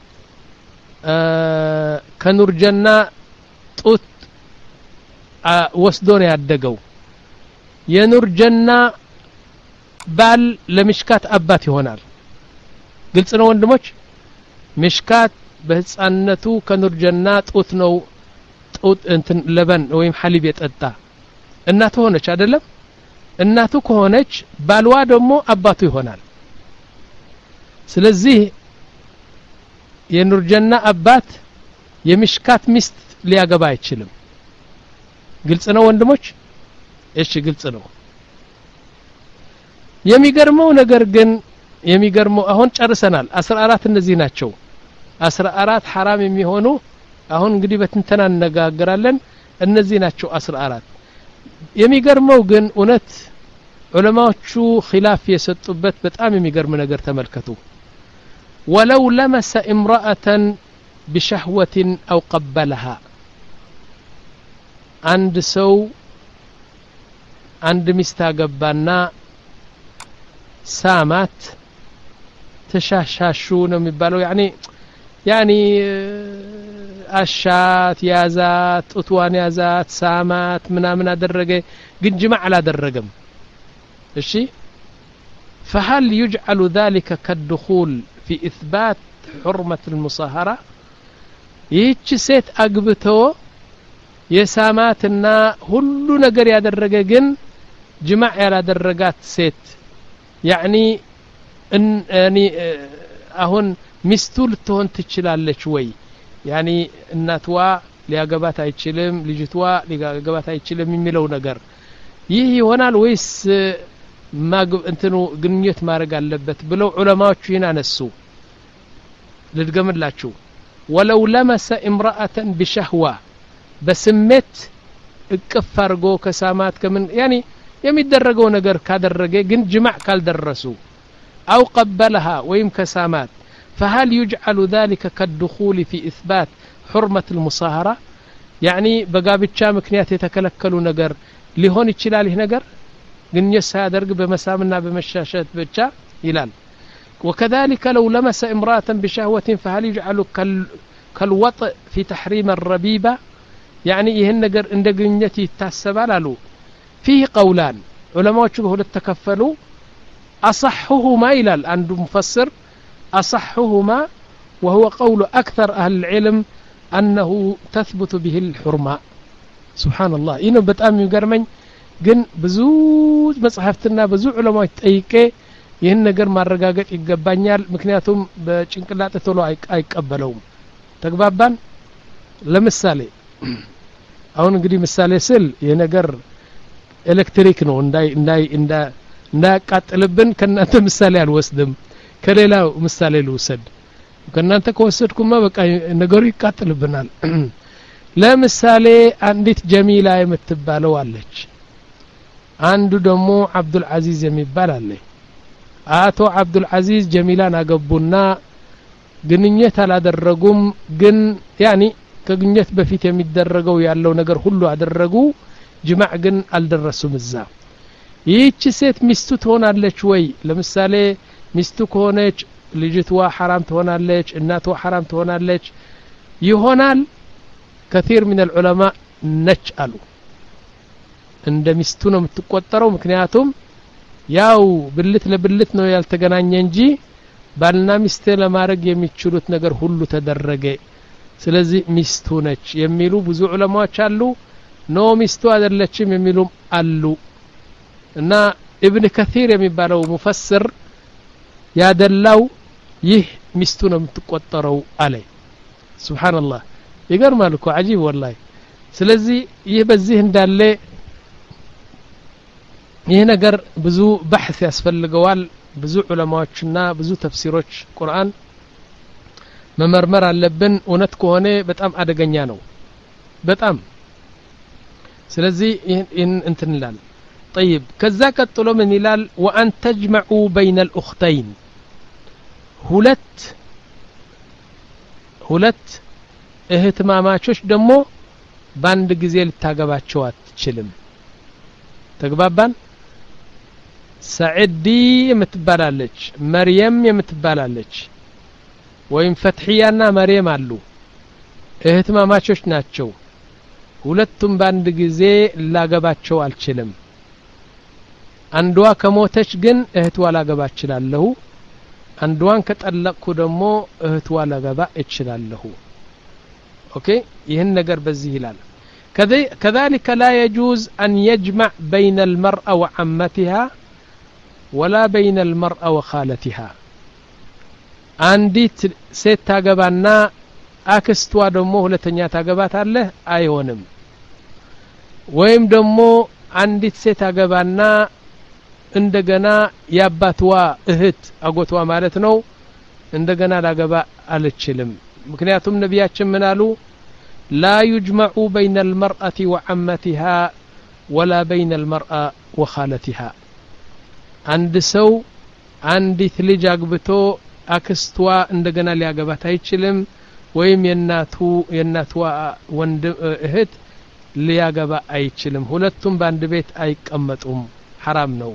آه كنور جنة طوت آه وسدون يعدقوا ينور جنة بال لمشكات أبات يهونال قلت أنا وندموش مشكات بهتصانتو كنور جنة طوت نو طوت انتن لبن ويم حليب يتأتا እናቱ ሆነች አይደለም እናቱ ከሆነች ባልዋ ደግሞ አባቱ ይሆናል ስለዚህ የኑር ጀና አባት የሚሽካት ሚስት ሊያገባ አይችልም ግልጽ ነው ወንድሞች እሺ ግልጽ ነው የሚገርመው ነገር ግን የሚገርመው አሁን ጨርሰናል አስራ አራት እነዚህ ናቸው አስራ አራት حرام የሚሆኑ አሁን እንግዲህ በትንተና እንነጋገራለን እነዚህ ናቸው አስራ አራት የሚገርመው ግን እውነት ዑለማዎቹ ኺላፍ የሰጡበት በጣም የሚገርም ነገር ተመልከቱ ولو لمس امرأة بشهوة أو قبلها عند سو عند مستاقبانا سامات تشاشاشون مبالو يعني يعني አሻት ያዛት ጡትዋን ያዛት ሳማት ምናምን አደረገ ግን ጅማዕ አላደረገም እሺ فهل يجعل ذلك كالدخول في إثبات حرمة المصاهرة ይህች ሴት አግብቶ የሳማትና ሁሉ ነገር ያደረገ ግን ጅማዕ ያላደረጋት ሴት يعني يعني አሁን ሚስቱ ልትሆን ትችላለች ወይ يعني እናትዋ ሊያገባት አይችልም ልጅቷ ሊያገባት አይችልም የሚለው ነገር ይህ ይሆናል ወይስ ማግብ እንትኑ ግንኙነት ማድረግ አለበት ብለው ዑለማዎቹ ይናነሱ ልድገምላችሁ ولو لمس امرأة بشهوة በስሜት እቅፍ አድርጎ ከሳማት ከምን يعني የሚደረገው ነገር ካደረገ ግን ጅማዕ ካልደረሱ أو قبلها ወይም ከሳማት فهل يجعل ذلك كالدخول في إثبات حرمة المصاهرة يعني بقابتشا مكنيات يتكلكلوا نقر لهون يتشلال نقر قن يسها درق بمسامنا بمشاشات بتشا إلال وكذلك لو لمس امرأة بشهوة فهل يجعل كال كالوطء في تحريم الربيبة يعني يهن نقر عند قنيتي تاسبال له فيه قولان علماء شبه للتكفلوا أصحهما إلال عند مفسر أصحهما وهو قول أكثر أهل العلم أنه تثبت به الحرمة سبحان الله إنه بتأمي قرمين قن بزوج مصحفتنا بزوج علماء تأيكي يهن نقر ما الرقاقات يقبانيال مكنياتهم بچنقلات تولو أيقبلهم تقبابان لمثالي አሁን እንግዲህ ምሳሌ ስል የነገር ኤሌክትሪክ ነው እንዳይ እንዳይ እንዳ እንዳያቃጥልብን ከናንተ ምሳሌ አልወስድም ከሌላው ምሳሌ ልውሰድ ከናንተ ከወሰድኩማ በቃ ነገሩ ይቃጥልብናል ለምሳሌ አንዲት ጀሚላ የምትባለው አለች አንዱ ደግሞ አብዱል አዚዝ የሚባል አለ አቶ አብዱል አዚዝ ጀሚላን አገቡና ግንኙነት አላደረጉም ግን ያኒ ከግንኙነት በፊት የሚደረገው ያለው ነገር ሁሉ አደረጉ ጅማዕ ግን አልደረሱም እዛ ይህች ሴት ሚስቱ ትሆናለች ወይ ለምሳሌ ሚስቱ ከሆነች ልጅቷ حرام ትሆናለች እናቷ حرام ትሆናለች ይሆናል كثير من العلماء ነች አሉ እንደ ሚስቱ ነው የምትቆጠረው ምክንያቱም ያው ብልት ለብልት ነው ያልተገናኘ እንጂ ባልና ሚስት ለማድረግ የሚችሉት ነገር ሁሉ ተደረገ ስለዚህ ሚስቱ ነች የሚሉ ብዙ ዑለማዎች አሉ ኖ ሚስቱ አይደለችም የሚሉም አሉ እና ኢብኑ ከሲር የሚባለው ሙፈስር ያደላው ይህ ሚስቱ ነው የምትቆጠረው አለ ሱብሃንአላህ ይገርማል እኮ አጂብ ወላሂ ስለዚህ ይህ በዚህ እንዳለ ይህ ነገር ብዙ በحث ያስፈልገዋል ብዙ ዑለማዎችና ብዙ ተፍሲሮች ቁርአን መመርመር አለብን እውነት ከሆነ በጣም አደገኛ ነው በጣም ስለዚህ ይህን እንትን ይላል طيب ከዛ ቀጥሎ ምን ይላል وان تجمعوا بين الاختين ሁለት ሁለት እህትማማቾች ደግሞ ባንድ ጊዜ ልታገባቸው አትችልም ተግባባን ሰዒዲ የምትባላለች መርየም የምትባላለች ወይም ፈትሂያና መርየም አሉ እህትማማቾች ናቸው ሁለቱም ባንድ ጊዜ ላገባቸው አልችልም አንዷ ከሞተች ግን እህቷ ላገባ እችላለሁ አንዷን ከጠለቅኩ ደግሞ እህቷ ላገባ እችላለሁ ኦኬ ይህን ነገር በዚህ ይላል كذلك لا يجوز أن يجمع بين المرأة وعمتها ولا بين المرأة وخالتها አንዲት ሴት ታገባና አክስቷ ደግሞ ሁለተኛ ታገባታለህ አይሆንም ወይም ደግሞ አንዲት ሴት ታገባና እንደገና ያባትዋ እህት አጎቷ ማለት ነው እንደገና ላገባ አልችልም ምክንያቱም ነቢያችን ምን አሉ لا يجمع بين المرأة وعمتها ولا بين المرأة وخالتها عند سو عندت ልጅ አግብቶ አክስቷ እንደገና ሊያገባት አይችልም ወይም የናቱ የናቷ ወንድ እህት ሊያገባ አይችልም ሁለቱም በአንድ ቤት አይቀመጡም حرام ነው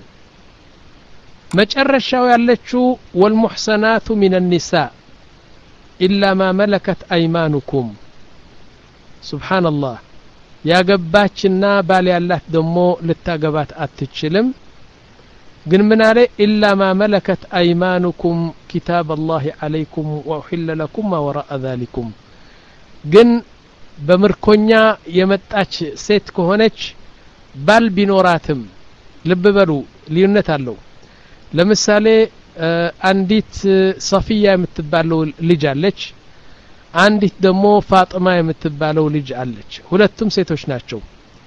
መጨረሻው ያለችው والمحصنات من النساء إلا ما ملكت أيمانكم سبحان الله ያገባችና ባል ያላት ደሞ ልታገባት አትችልም ግን ምን አለ إلا ما ملكت أيمانكم كتاب الله عليكم وأحل لكم ما وراء ذلكم ግን በምርኮኛ የመጣች ሴት ከሆነች ባል ቢኖራትም ልብ በሉ ልዩነት አለው ለምሳሌ አንዲት ሶፊያ የምትባለው ልጅ አለች አንዲት ደግሞ ፋጢማ የምትባለው ልጅ አለች ሁለቱም ሴቶች ናቸው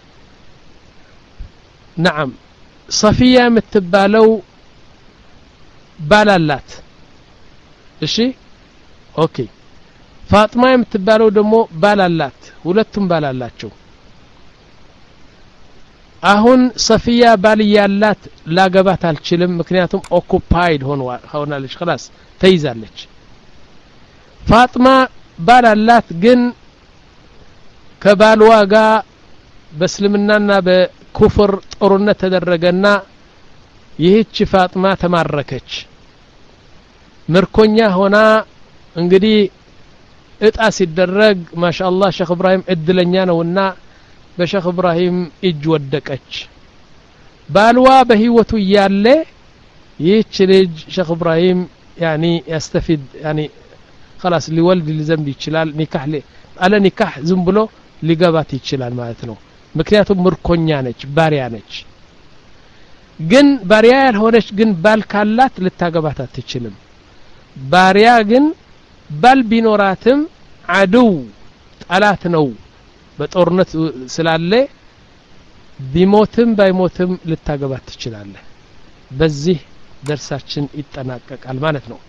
نعم ሶፊያ የምትባለው ባላላት እሺ ኦኬ ፋጢማ የምትባለው ደግሞ ባላላት ሁለቱም ባላላቸው አሁን ሶፊያ ባል ያላት ላገባት አልችልም ምክንያቱም ኦኩፓይድ ሆናለች خلاص ተይዛለች ፋጢማ ባላላት ግን ከባልዋ ጋር በእስልምናና በኩፍር ጦርነት ተደረገና ይህች ፋጢማ ተማረከች ምርኮኛ ሆና እንግዲህ እጣ ሲደረግ ማሻአላህ ሼክ ኢብራሂም እድለኛ ነውና በሼክ ኢብራሂም እጅ ወደቀች ባልዋ በህይወቱ ያለ ይህች ልጅ ሼክ ኢብራሂም يعني يستفيد يعني خلاص ሊወልድ ሊዘምድ ይችላል ኒካህ አለ ኒካህ ዝም ብሎ ሊገባት ይችላል ማለት ነው ምክንያቱም ምርኮኛ ነች ባሪያ ነች ግን ባሪያ ያልሆነች ግን ባል ካላት ልታገባት አትችልም ባሪያ ግን ባል ቢኖራትም አድው ጠላት ነው በጦርነት ስላለ ቢሞትም ባይሞትም ልታገባት ትችላለህ በዚህ ደርሳችን ይጠናቀቃል ማለት ነው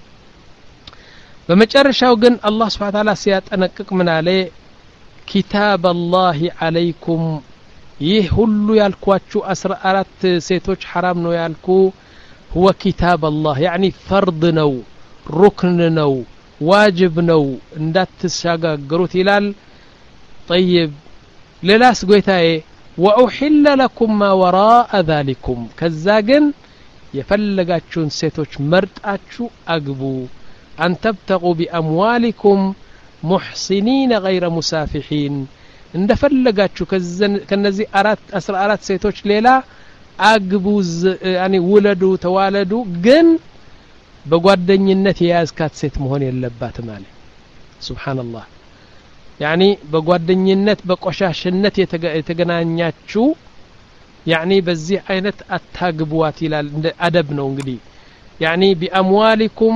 በመጨረሻው ግን አላህ Subhanahu Wa Ta'ala ሲያጠነቅቅ ምን አለ كتاب الله عليكم ይህ ሁሉ ያልኳችሁ አስራ አራት ሴቶች حرام ነው ያልኩ هو كتاب الله يعني فرض ነው ركن ነው واجب ነው እንዳትሻጋገሩት ይላል طيب ሌላስ ጎይታዬ وأحل لكم ما وراء ذلكم ከዛ ግን የፈለጋችሁን ሴቶች መርጣችሁ አግቡ أن تبتغوا بأموالكم محسنين غير مسافحين እንደፈለጋችሁ ከነዚህ አራት አስራ አራት ሴቶች ሌላ አግቡ يعني ውለዱ ተዋለዱ ግን በጓደኝነት የያዝካት ሴት መሆን የለባትም ማለት ሱብሃንአላህ يعني በጓደኝነት በቆሻሽነት የተገናኛችሁ يعني በዚህ አይነት አታግቡዋት ይላል እንደ አደብ ነው እንግዲህ يعني بأموالكم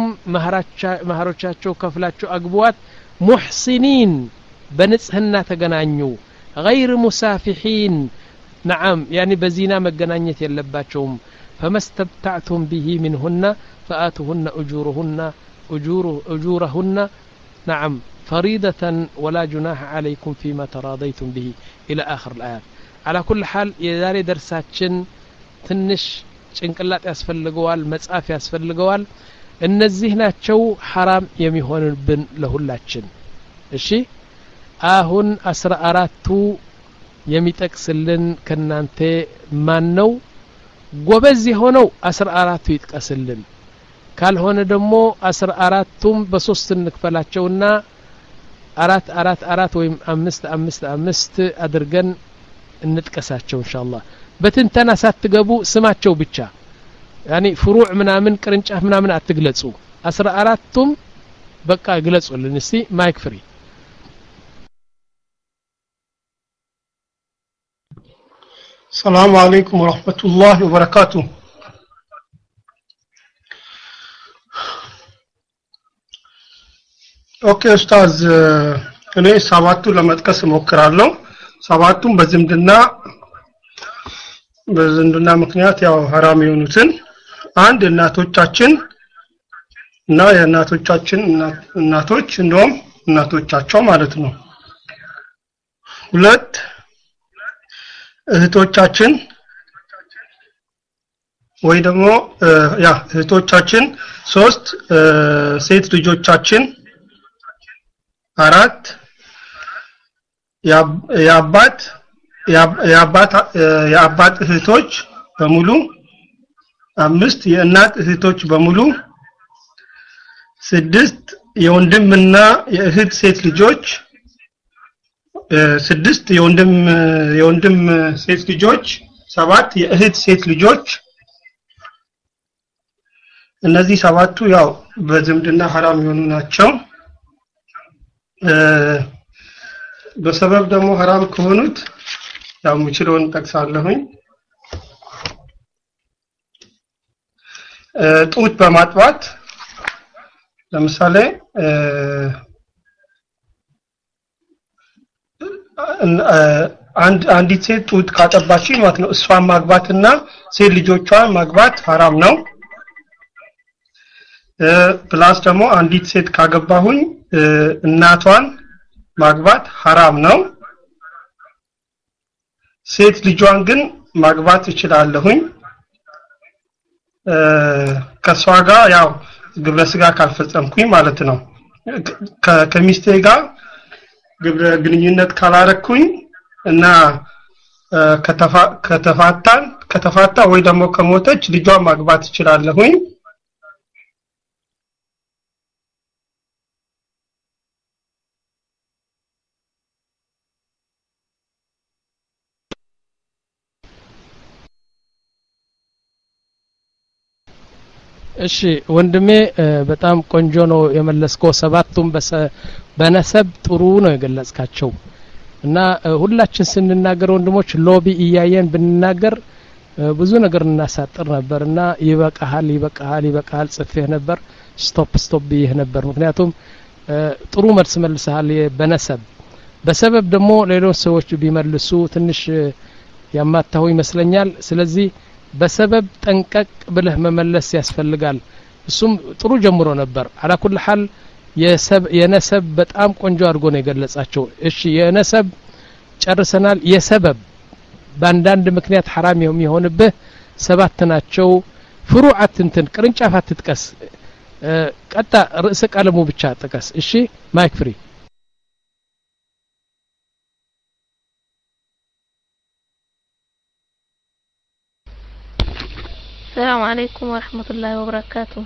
مهرቻቸው ከፍላችሁ አግቡዋት محسنين በንጽህና ተገናኙ غير مسافحين نعم يعني بزينا مገናኘት የለባቸውም فمستمتعتم به منهن فآتوهن أجورهن أجور أجورهن نعم فريضة ولا جناح عليكم فيما تراضيتم به إلى آخر الآيات على كل حال የዛሬ ደርሳችን ትንሽ ጭንቅላት ያስፈልገዋል መጻፍ ያስፈልገዋል እነዚህ ናቸው حرام የሚሆንብን ለሁላችን እሺ አሁን አስራ አራቱ የሚጠቅስልን ከናንተ ማን ነው ጎበዝ የሆነው አስራ አራቱ ይጥቀስልን ካልሆነ ደግሞ አስራ አራቱም በሶስት እንክፈላቸውና አራት አራት አራት ወይም አምስት አምስት አምስት አድርገን እንጥቀሳቸው ኢንሻአላህ በትንተና ሳትገቡ ስማቸው ብቻ يعني ፍሩዕ ምናምን ቅርንጫፍ ምናምን አትግለጹ አስራ አራቱም በቃ ግለጹልን እስቲ ማይክ ፍሪ السلام عليكم ورحمة الله وبركاته ኦኬ ኡስታዝ እኔ ሰባቱ ለመጥቀስ ሞክራለሁ ሰባቱም በዝምድና በዝምድና ምክንያት ያው حرام የሆኑትን አንድ እናቶቻችን እና የእናቶቻችን እናቶች እንደውም እናቶቻቸው ማለት ነው ሁለት እህቶቻችን ወይ ደግሞ ያ እህቶቻችን ሶስት ሴት ልጆቻችን አራት ያባት ያባት ያባት እህቶች በሙሉ አምስት የእናት እህቶች በሙሉ ስድስት የወንድምና የእህት ሴት ልጆች ስድስት የወንድም የወንድም ሴት ልጆች ሰባት የእህት ሴት ልጆች እነዚህ ሰባቱ ያው በዝምድና حرام የሆኑ ናቸው በሰበብ ደግሞ حرام ከሆኑት ያው ሙችሎን ጠቅሳለሁኝ ጡት በማጥባት ለምሳሌ አንድ አንዲት ሴት ጡት ካጠባች ማለት ነው እሷን ማግባትና ሴት ልጆቿን ማግባት حرام ነው ፕላስ ደግሞ አንዲት ሴት ካገባሁኝ እናቷን ማግባት حرام ነው ሴት ልጇን ግን ማግባት እችላለሁኝ ከሷ ጋር ያው ግብረ ስጋ ካልፈጸምኩኝ ማለት ነው ከሚስቴ ጋር ግብረ ግንኙነት ካላረኩኝ እና ከተፋ ከተፋታን ከተፋታ ወይ ደግሞ ከሞተች ልጇን ማግባት እችላለሁኝ እሺ ወንድሜ በጣም ቆንጆ ነው የመለስከው ሰባቱም በነሰብ ጥሩ ነው የገለጽካቸው እና ሁላችን ስንናገር ወንድሞች ሎቢ እያየን ብንናገር ብዙ ነገር እናሳጥር ነበርና ይበቃሃል ይበቃሃል ይበቃሃል ጽፈህ ነበር ስቶፕ ስቶፕ ይህ ነበር ምክንያቱም ጥሩ መልስ መልሰሃል በነሰብ በሰበብ ደግሞ ሌሎች ሰዎች ቢመልሱ ትንሽ ያማታው ይመስለኛል ስለዚህ በሰበብ ጠንቀቅ ብለህ መመለስ ያስፈልጋል እሱም ጥሩ ጀምሮ ነበር على كل حال የሰብ የነሰብ በጣም ቆንጆ አድርጎ ነው የገለጻቸው እሺ የነሰብ ጨርሰናል የሰበብ ባንዳንድ ምክንያት حرام የሚሆንብህ ሰባት ናቸው ፍሩዓት እንትን ቅርንጫፋት ትጥቀስ ቀጣ ርዕሰ ቀለሙ ብቻ ጥቀስ እሺ ማይክ ፍሪ السلام عليكم ورحمة الله وبركاته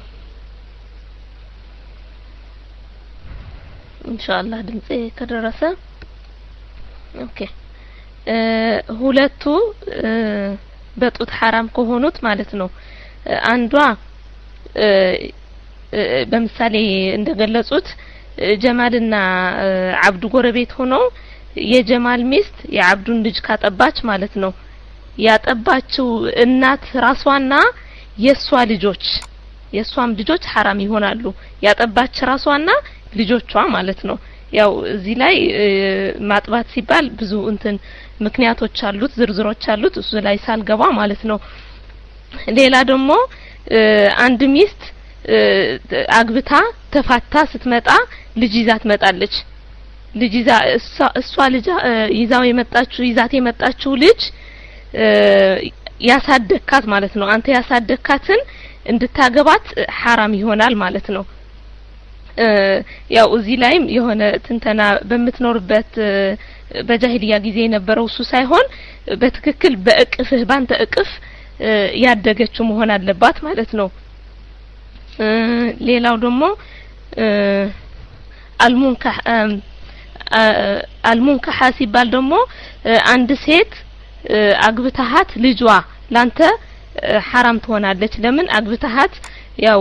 إن شاء الله دمتي كدرسة أوكي أه هولتو أه بتوت حرام كهونوت مالتنو أه عندوا أه أه بمثالي اندقلصوت جمالنا أه عبد قربيت هونو የጀማል ሚስት የአብዱን ልጅ ካጠባች ማለት ነው ያጠባችው እናት ራሷና የሷ ልጆች የሷም ልጆች حرام ይሆናሉ ያጠባች ራሷና ልጆቿ ማለት ነው ያው እዚህ ላይ ማጥባት ሲባል ብዙ እንትን ምክንያቶች አሉት ዝርዝሮች አሉት እሱ ላይ ሳልገባ ማለት ነው ሌላ ደግሞ አንድ ሚስት አግብታ ተፋታ ስትመጣ ልጅ ይዛ ትመጣለች ልጅ ይዛ እሷ ልጅ ይዛው የመጣችው ይዛት የመጣችው ልጅ ያሳደካት ማለት ነው አንተ ያሳደካትን እንድታገባት حرام ይሆናል ማለት ነው ያው እዚህ ላይም የሆነ ትንተና በመትኖርበት በጃሂልያ ጊዜ የነበረው እሱ ሳይሆን በትክክል በእቅፍህ ባንተ እቅፍ ያደገችው መሆን አለባት ማለት ነው ሌላው ደግሞ አልሙንካህ አልሙንካህ ሲባል ደግሞ አንድ ሴት አግብታሃት ልጇ ላንተ حرام ትሆናለች ለምን አግብታሃት ያው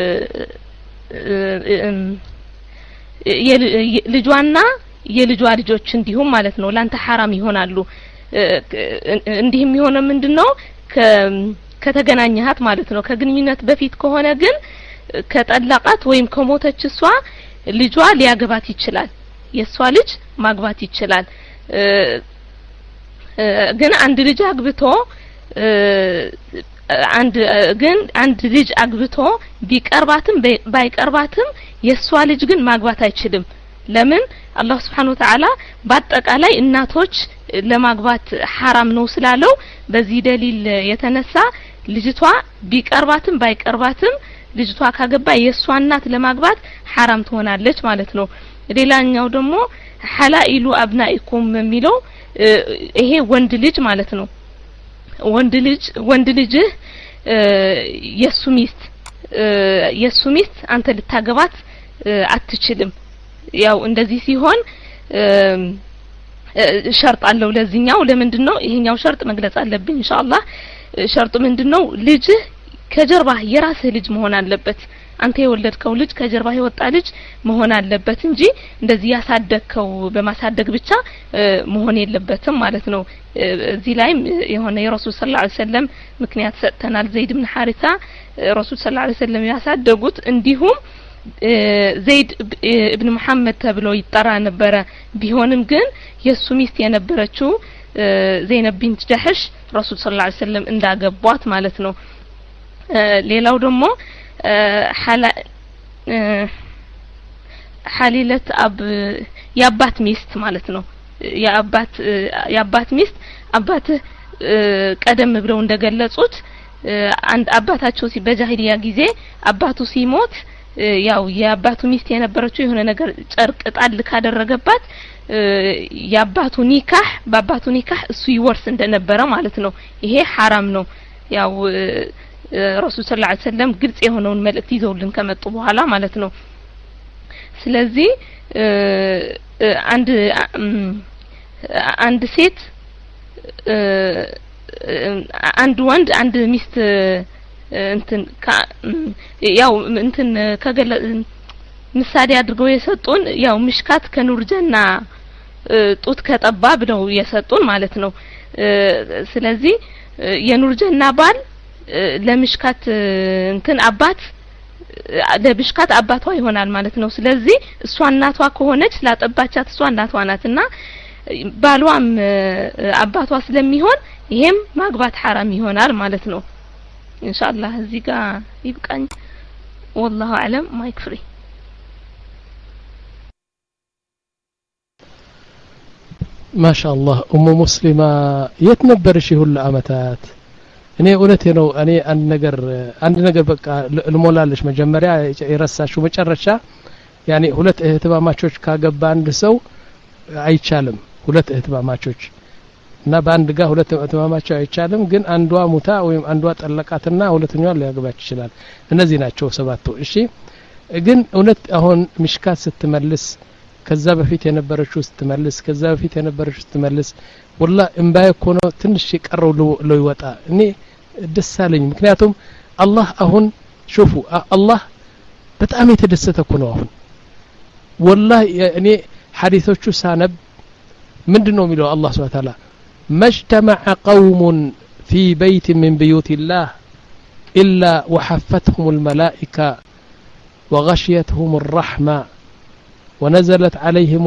ልጇና የልጇ ልጆች እንዲሁም ማለት ነው ላንተ حرام ይሆናሉ እንዲህም ይሆነ ምንድነው ከተገናኘሃት ማለት ነው ከግንኙነት በፊት ከሆነ ግን ከጠላቃት ወይም ከሞተች እሷ ልጇ ሊያገባት ይችላል የሷ ልጅ ማግባት ይችላል ግን አንድ ልጅ አግብቶ አንድ ግን አንድ ልጅ አግብቶ ቢቀርባትም ባይቀርባትም የሷ ልጅ ግን ማግባት አይችልም ለምን አላህ Subhanahu Wa Ta'ala በአጠቃላይ እናቶች ለማግባት حرام ነው ስላለው በዚህ ደሊል የተነሳ ልጅቷ ቢቀርባትም ባይቀርባትም ልጅቷ ካገባ የሷ እናት ለማግባት حرام ትሆናለች ማለት ነው ሌላኛው ደግሞ حلائل ابنائكم የሚለው ይሄ ወንድ ልጅ ማለት ነው ወንድ ልጅ ወንድ ልጅ የሱ ሚስት የሱ ሚስት አንተ ልታገባት አትችልም ያው እንደዚህ ሲሆን ሸርጥ አለው ለዚህኛው ለምንድነው ይሄኛው ሸርጥ መግለጽ አለብኝ ኢንሻአላህ ሸርጡ ምንድነው ልጅ ከጀርባህ የራስህ ልጅ መሆን አለበት አንተ የወለድከው ልጅ ከጀርባህ የወጣ ልጅ መሆን አለበት እንጂ እንደዚህ ያሳደግከው በማሳደግ ብቻ መሆን የለበትም ማለት ነው እዚህ ላይም የሆነ የረሱል ሰለላሁ ዐለይሂ ወሰለም ምክንያት ሰጥተናል ዘይድ ኢብኑ ሐሪሳ ረሱል ሰለላሁ ዐለይሂ ወሰለም ያሳደጉት እንዲሁም ዘይድ ኢብኑ መሐመድ ተብሎ ይጠራ ነበር ቢሆንም ግን የሱ ሚስት የነበረችው ዘይነብ ቢንት ጀህሽ ረሱል ሰለላሁ ዐለይሂ ወሰለም እንዳገቧት ማለት ነው ሌላው ደግሞ حلا حليلة أب يابات ميست مالتنا يابات يابات ميست أبات قدم بلو እንደገለጹት አንድ አባታቸው ሲበጃሂሊያ ጊዜ አባቱ ሲሞት ያው የአባቱ ሚስት የነበረችው የሆነ ነገር ጨርቅ ጣል ካደረገባት ያባቱ ኒካህ ባባቱ ኒካህ እሱ ይወርስ እንደነበረ ማለት ነው ይሄ حرام ነው ያው ረሱል ሰለላሁ ዐለይሂ ወሰለም ግልጽ የሆነውን መልእክት ይዘውልን ከመጡ በኋላ ማለት ነው ስለዚህ አንድ አንድ ሴት አንድ ወንድ አንድ ሚስት እንትን ያው እንትን ከገለ ምሳሌ አድርገው የሰጡን ያው ምሽካት ከኑርጀና ጡት ከጠባ ብለው የሰጡን ማለት ነው ስለዚህ የኑርጀና ባል ለምሽካት እንትን አባት ለብሽካት አባቷ ይሆናል ማለት ነው ስለዚህ እሷ እናቷ ከሆነች ስላጠባቻት እሷ እናቷ ናትና ባሏም አባቷ ስለሚሆን ይሄም ማግባት حرام ይሆናል ማለት ነው ኢንሻአላህ እዚህ ጋር ይብቃኝ والله اعلم ما يكفري ما شاء الله ام مسلمة يتنبرش ሁሉ አመታት እኔ እውነቴ ነው እኔ አንድ ነገር አንድ ነገር በቃ ልሞላለሽ መጀመሪያ የረሳሽው መጨረሻ ያኒ ሁለት እህትማማቾች ካገባ አንድ ሰው አይቻልም ሁለት እህትማማቾች እና በአንድ ጋር ሁለት እህትማማቾች አይቻልም ግን አንዷ ሙታ ወይም አንዷ ጠለቃትና ሁለተኛዋ ሊያገባች ይችላል እነዚህ ናቸው ሰባቱ እሺ ግን እውነት አሁን ምሽካት ስትመልስ ከዛ በፊት የነበረችው ስትመልስ ከዛ በፊት የነበረችው ስትመልስ والله እምባዬ እኮ ነው ትንሽ የቀረው ነው ይወጣ እኔ ደሳለኝ ምክንያቱም አላህ አሁን شوفوا አላህ በጣም የተደሰተ እኮ ነው አሁን والله እኔ ሐዲሶቹ ሳነብ ምንድነው የሚለው አላህ Subhanahu Wa Ta'ala مجتمع قوم في بيت من بيوت الله إلا وحفتهم الملائكة وغشيتهم الرحمة ونزلت عليهم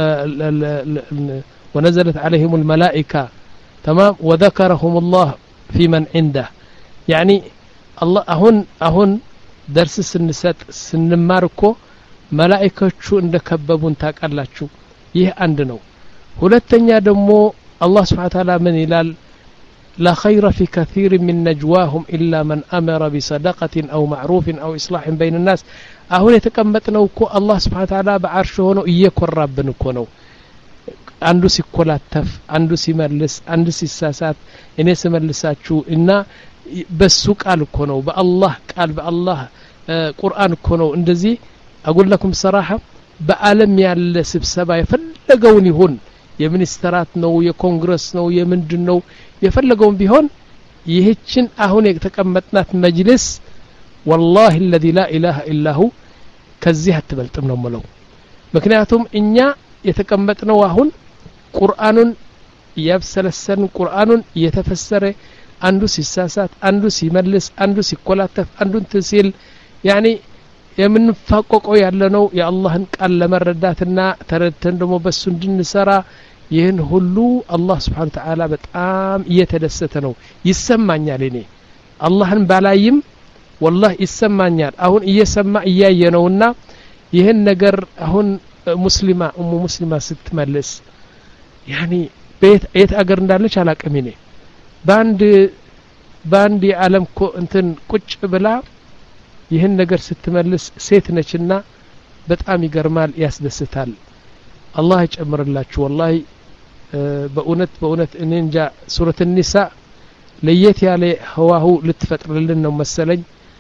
ونزلت عليهم الملائكة تمام وذكرهم الله في من عنده يعني الله أهون أهون درس سنسات سنماركو ملائكة شو اندكببون تاكالاتشو يه عندنا ሁለተኛ ደግሞ الله سبحانه وتعالى من إلال لا خير في كثير من نجواهم إلا من أمر بصدقة أو معروف أو إصلاح بين الناس أهون يتكمتنا وكو الله سبحانه وتعالى بعرشه هنا إيكو الرب نكونو አንዱ ሲኮላተፍ አንዱ ሲመልስ አንዱ ሲሳሳት እኔ ስመልሳችሁ እና በሱ ቃል እኮ ነው በአላህ ቃል በአላህ ቁርአን እኮ ነው እንደዚህ አقول لكم صراحه በአለም ያለ ስብሰባ የፈለገውን ይሁን የሚኒስተራት ነው የኮንግረስ ነው የምንድነው የፈለገውን ቢሆን ይህችን አሁን የተቀመጥናት መጅልስ والله الذي لا اله الا هو ከዚህ አትበልጥም ነው ማለት ምክንያቱም እኛ የተቀመጥነው አሁን ቁርአኑን ያብሰለሰን ቁርአኑን እየተፈሰረ አንዱ ሲሳሳት አንዱ ሲመልስ አንዱ ሲኮላተፍ አንዱን ትሲል ያኒ የምንፋቆቀው ያለነው የአላህን ቃል ለመረዳትና ተረድተን ደግሞ በሱ እንድንሰራ ይህን ሁሉ አላህ Subhanahu Wa Ta'ala በጣም እየተደሰተ ነው ይሰማኛል እኔ አላህን ባላይም والله ይሰማኛል አሁን እየሰማ እያየነውና ይህን ነገር አሁን ሙስሊማ ኡሙ ሙስሊማ ስትመልስ ያኒ ቤት የት አገር እንዳለች አላቀም እኔ ባንድ ባንድ የዓለም ኮ እንትን ቁጭ ብላ ይህን ነገር ስትመልስ ሴት ነችና በጣም ይገርማል ያስደስታል አላህ ይጨምርላችሁ والله በእውነት በእውነት እኔ እንጃ ሱረት النساء ለየት ያለ ህዋሁ ልትፈጥርልን ነው መሰለኝ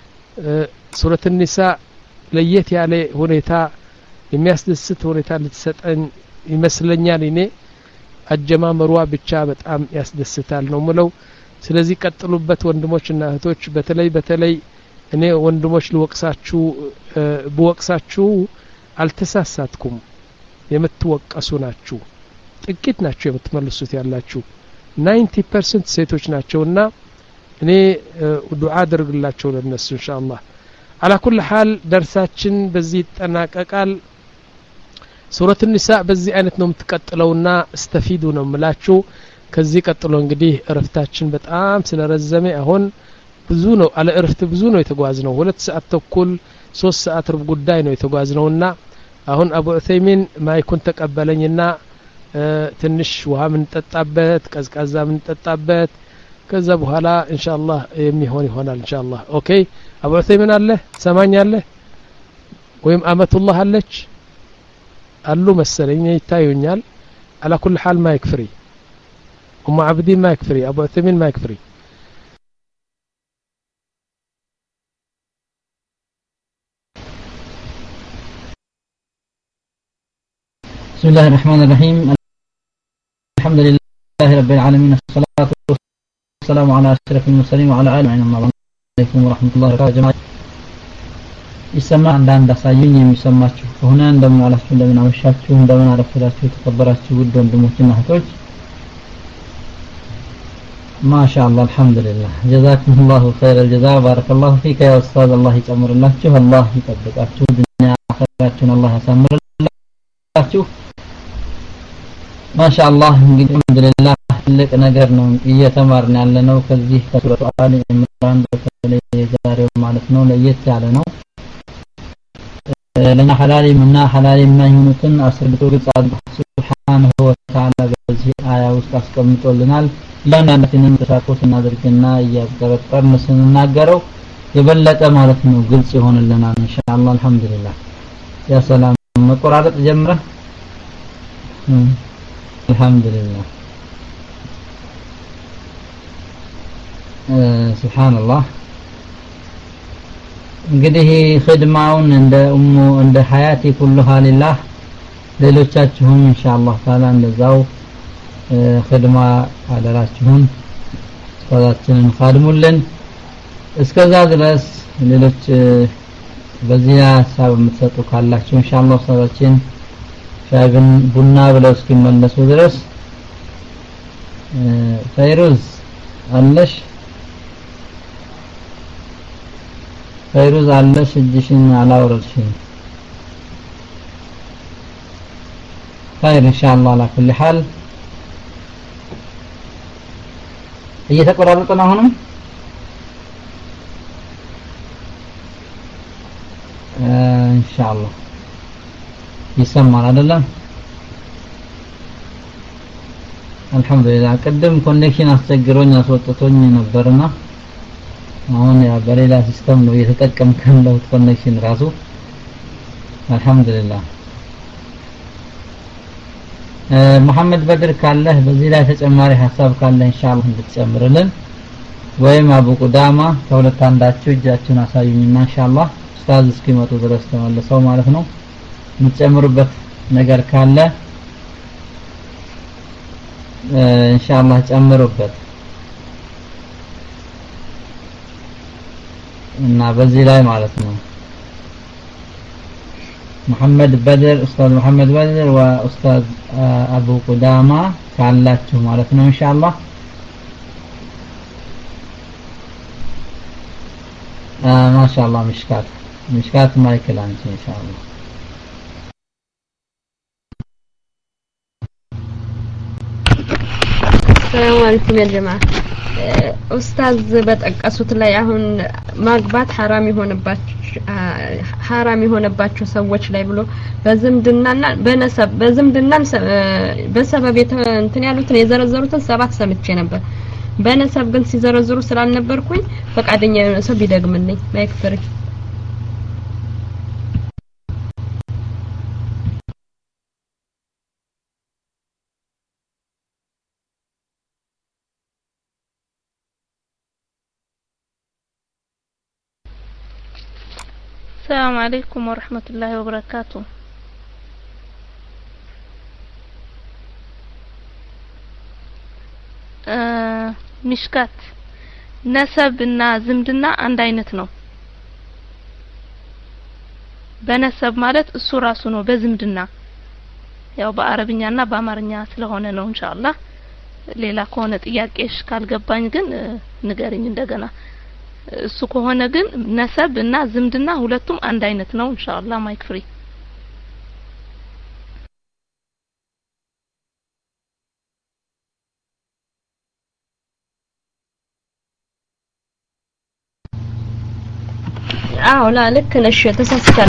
ሱረት النساء ለየት ያለ ሁኔታ የሚያስደስት ሁኔታ ልትሰጠን ይመስለኛል እኔ አጀማመሯ ብቻ በጣም ያስደስታል ነው ምለው ስለዚህ ቀጥሉበት ወንድሞችና እህቶች በተለይ በተለይ እኔ ወንድሞች ልወቅሳችሁ በወቅሳችሁ አልተሳሳትኩም የምትወቀሱ ናችሁ ጥቂት ናችሁ የምትመልሱት ያላችሁ ninety percent ሴቶች ናቸውና እኔ ዱዓ አድርግላቸው ለነሱ ኢንሻአላህ على كل حال درساችን በዚህ ይጠናቀቃል ሱረት النساء በዚህ አይነት ነው የምትቀጥለውና استفيዱ ነው ምላችሁ ከዚህ ቀጥሎ እንግዲህ እረፍታችን በጣም ስለረዘመ አሁን ብዙ ነው አለ እረፍት ብዙ ነው የተጓዝነው ሁለት ሰዓት ተኩል ሶስት ሰዓት ሩብ ጉዳይ ነው የተጓዝነውና አሁን አቡ ዑሰይሚን ማይኩን ተቀበለኝና ትንሽ ውሃ ምን ጠጣበት ቀዝቃዛ ምን ጠጣበት ከዛ በኋላ ኢንሻአላህ የሚሆን ይሆናል ኢንሻአላህ ኦኬ አቡ ዑሰይሚን አለ ሰማኛለህ ወይም አመቱላህ አለች አሉ መሰለኝ ይታዩኛል على كل حال ما يكفري ام عبدين ما يكفري ابو عثيمين ما يكفري بسم الله الرحمن الرحيم الحمد لله رب العالمين والصلاة والسلام على أشرف المرسلين وعلى آله وصحبه عليكم ورحمة الله وبركاته جماعة يسمع عندنا دسايين የሚሰማችሁ ከሆነ እንደምን አላችሁ እንደምን አመሻችሁ እንደምን አረፈዳችሁ ተከበራችሁ ውድ ወንድሞችና እህቶች ما شاء الله الحمد لله جزاكم الله خير الجزاء بارك الله فيك يا أستاذ الله يتمر لكم الله يطبقكم الدنيا آخرتكم الله يسمر لكم ما شاء الله الحمد لله لك ነገር ነው እየተማርን ያለነው ከዚህ ከሱረቱ አሊ ኢምራን በተለይ ዛሬው ማለት ነው ለየት ያለ ነው ለና ሐላል እና ሐላል የማይሆኑትን አስርቶ ግልጽ አላህ Subhanahu Wa Ta'ala በዚህ አያ ውስጥ አስቀምጦልናል ለናንተንም ተሳትፎ እናደርግና እያቀረጠርን ስንናገረው የበለጠ ማለት ነው ግልጽ ይሆንልናል ኢንሻአላህ አልহামዱሊላህ ያ ሰላም መቆራረጥ ጀምረ አልহামዱሊላህ ሱብሃንአላህ እንግዲህ ኺድማውን እንደ ኡሙ እንደ ሐያቲ ኩሉሃ ሊላህ ሌሎቻችሁም ኢንሻአላህ ታላ እንደዛው ኺድማ አደራችሁን ኡስታዛችንን ኻድሙልን እስከዛ ድረስ ሌሎች በዚህ ሐሳብ የምትሰጡ ካላችሁ ኢንሻአላህ ኡስታዛችን ሻይብን ቡና ብለው እስኪመለሱ ድረስ ፈይሩዝ አለሽ ፈይሩዝ አለሽ እጅሽን አላወረድሽም خير ان شاء الله على كل حال እየተቆራረጠ ነው አሁንም ኢንሻአላህ ይሰማል አይደለም አልহামዱሊላህ ቀደም ኮኔክሽን አስቸግሮኝ አስወጥቶኝ ነበርና አሁን ያ በሌላ ሲስተም ነው እየተጠቀምከን ነው ኮኔክሽን ራሱ አልহামዱሊላህ መሐመድ በድር ካለ በዚህ ላይ ተጨማሪ ሐሳብ ካለ ኢንሻአላህ እንድትጨምርልን ወይም አቡ ቁዳማ ከሁለት አንዳችሁ እጃችሁን አሳዩኝና ኢንሻአላህ ኡስታዝ እስኪመጡ ድረስ ተመለሰው ማለት ነው የምትጨምሩበት ነገር ካለ ኢንሻአላህ ጨምሩበት እና በዚህ ላይ ማለት ነው محمد بدر أستاذ محمد بدر وأستاذ أبو قدامة كعلاتهم معرفنا إن شاء الله آه ما شاء الله مشكات مشكات مايكل أنت إن شاء الله السلام عليكم يا جماعة ኡስታዝ በጠቀሱት ላይ አሁን ማግባት حرام ይሆንባችሁ حرام ይሆንባችሁ ሰዎች ላይ ብሎ በዝምድናና በነሰብ በዝምድና በሰበብ እንትን ያሉትን የዘረዘሩትን ሰባት ሰምቼ ነበር በነሰብ ግን ሲዘረዝሩ ስላልነበርኩኝ ፈቃደኛ ሰው ቢደግምልኝ ማይክፈር السلام عليكم ورحمة الله وبركاته آه مشكات نسبنا زمدنا عند አይነት ነው በነሰብ ማለት እሱ ራሱ ነው በዝምድና ያው በአረብኛና በአማርኛ ስለሆነ ነው ኢንሻአላህ ሌላ ከሆነ ጥያቄሽ ካልገባኝ ግን ንገሪኝ እንደገና እሱ ከሆነ ግን ነሰብ እና ዝምድና ሁለቱም አንድ አይነት ነው ኢንሻአላህ ማይክ ፍሪ አዎ ላ ልክ ነሽ ተሳስተ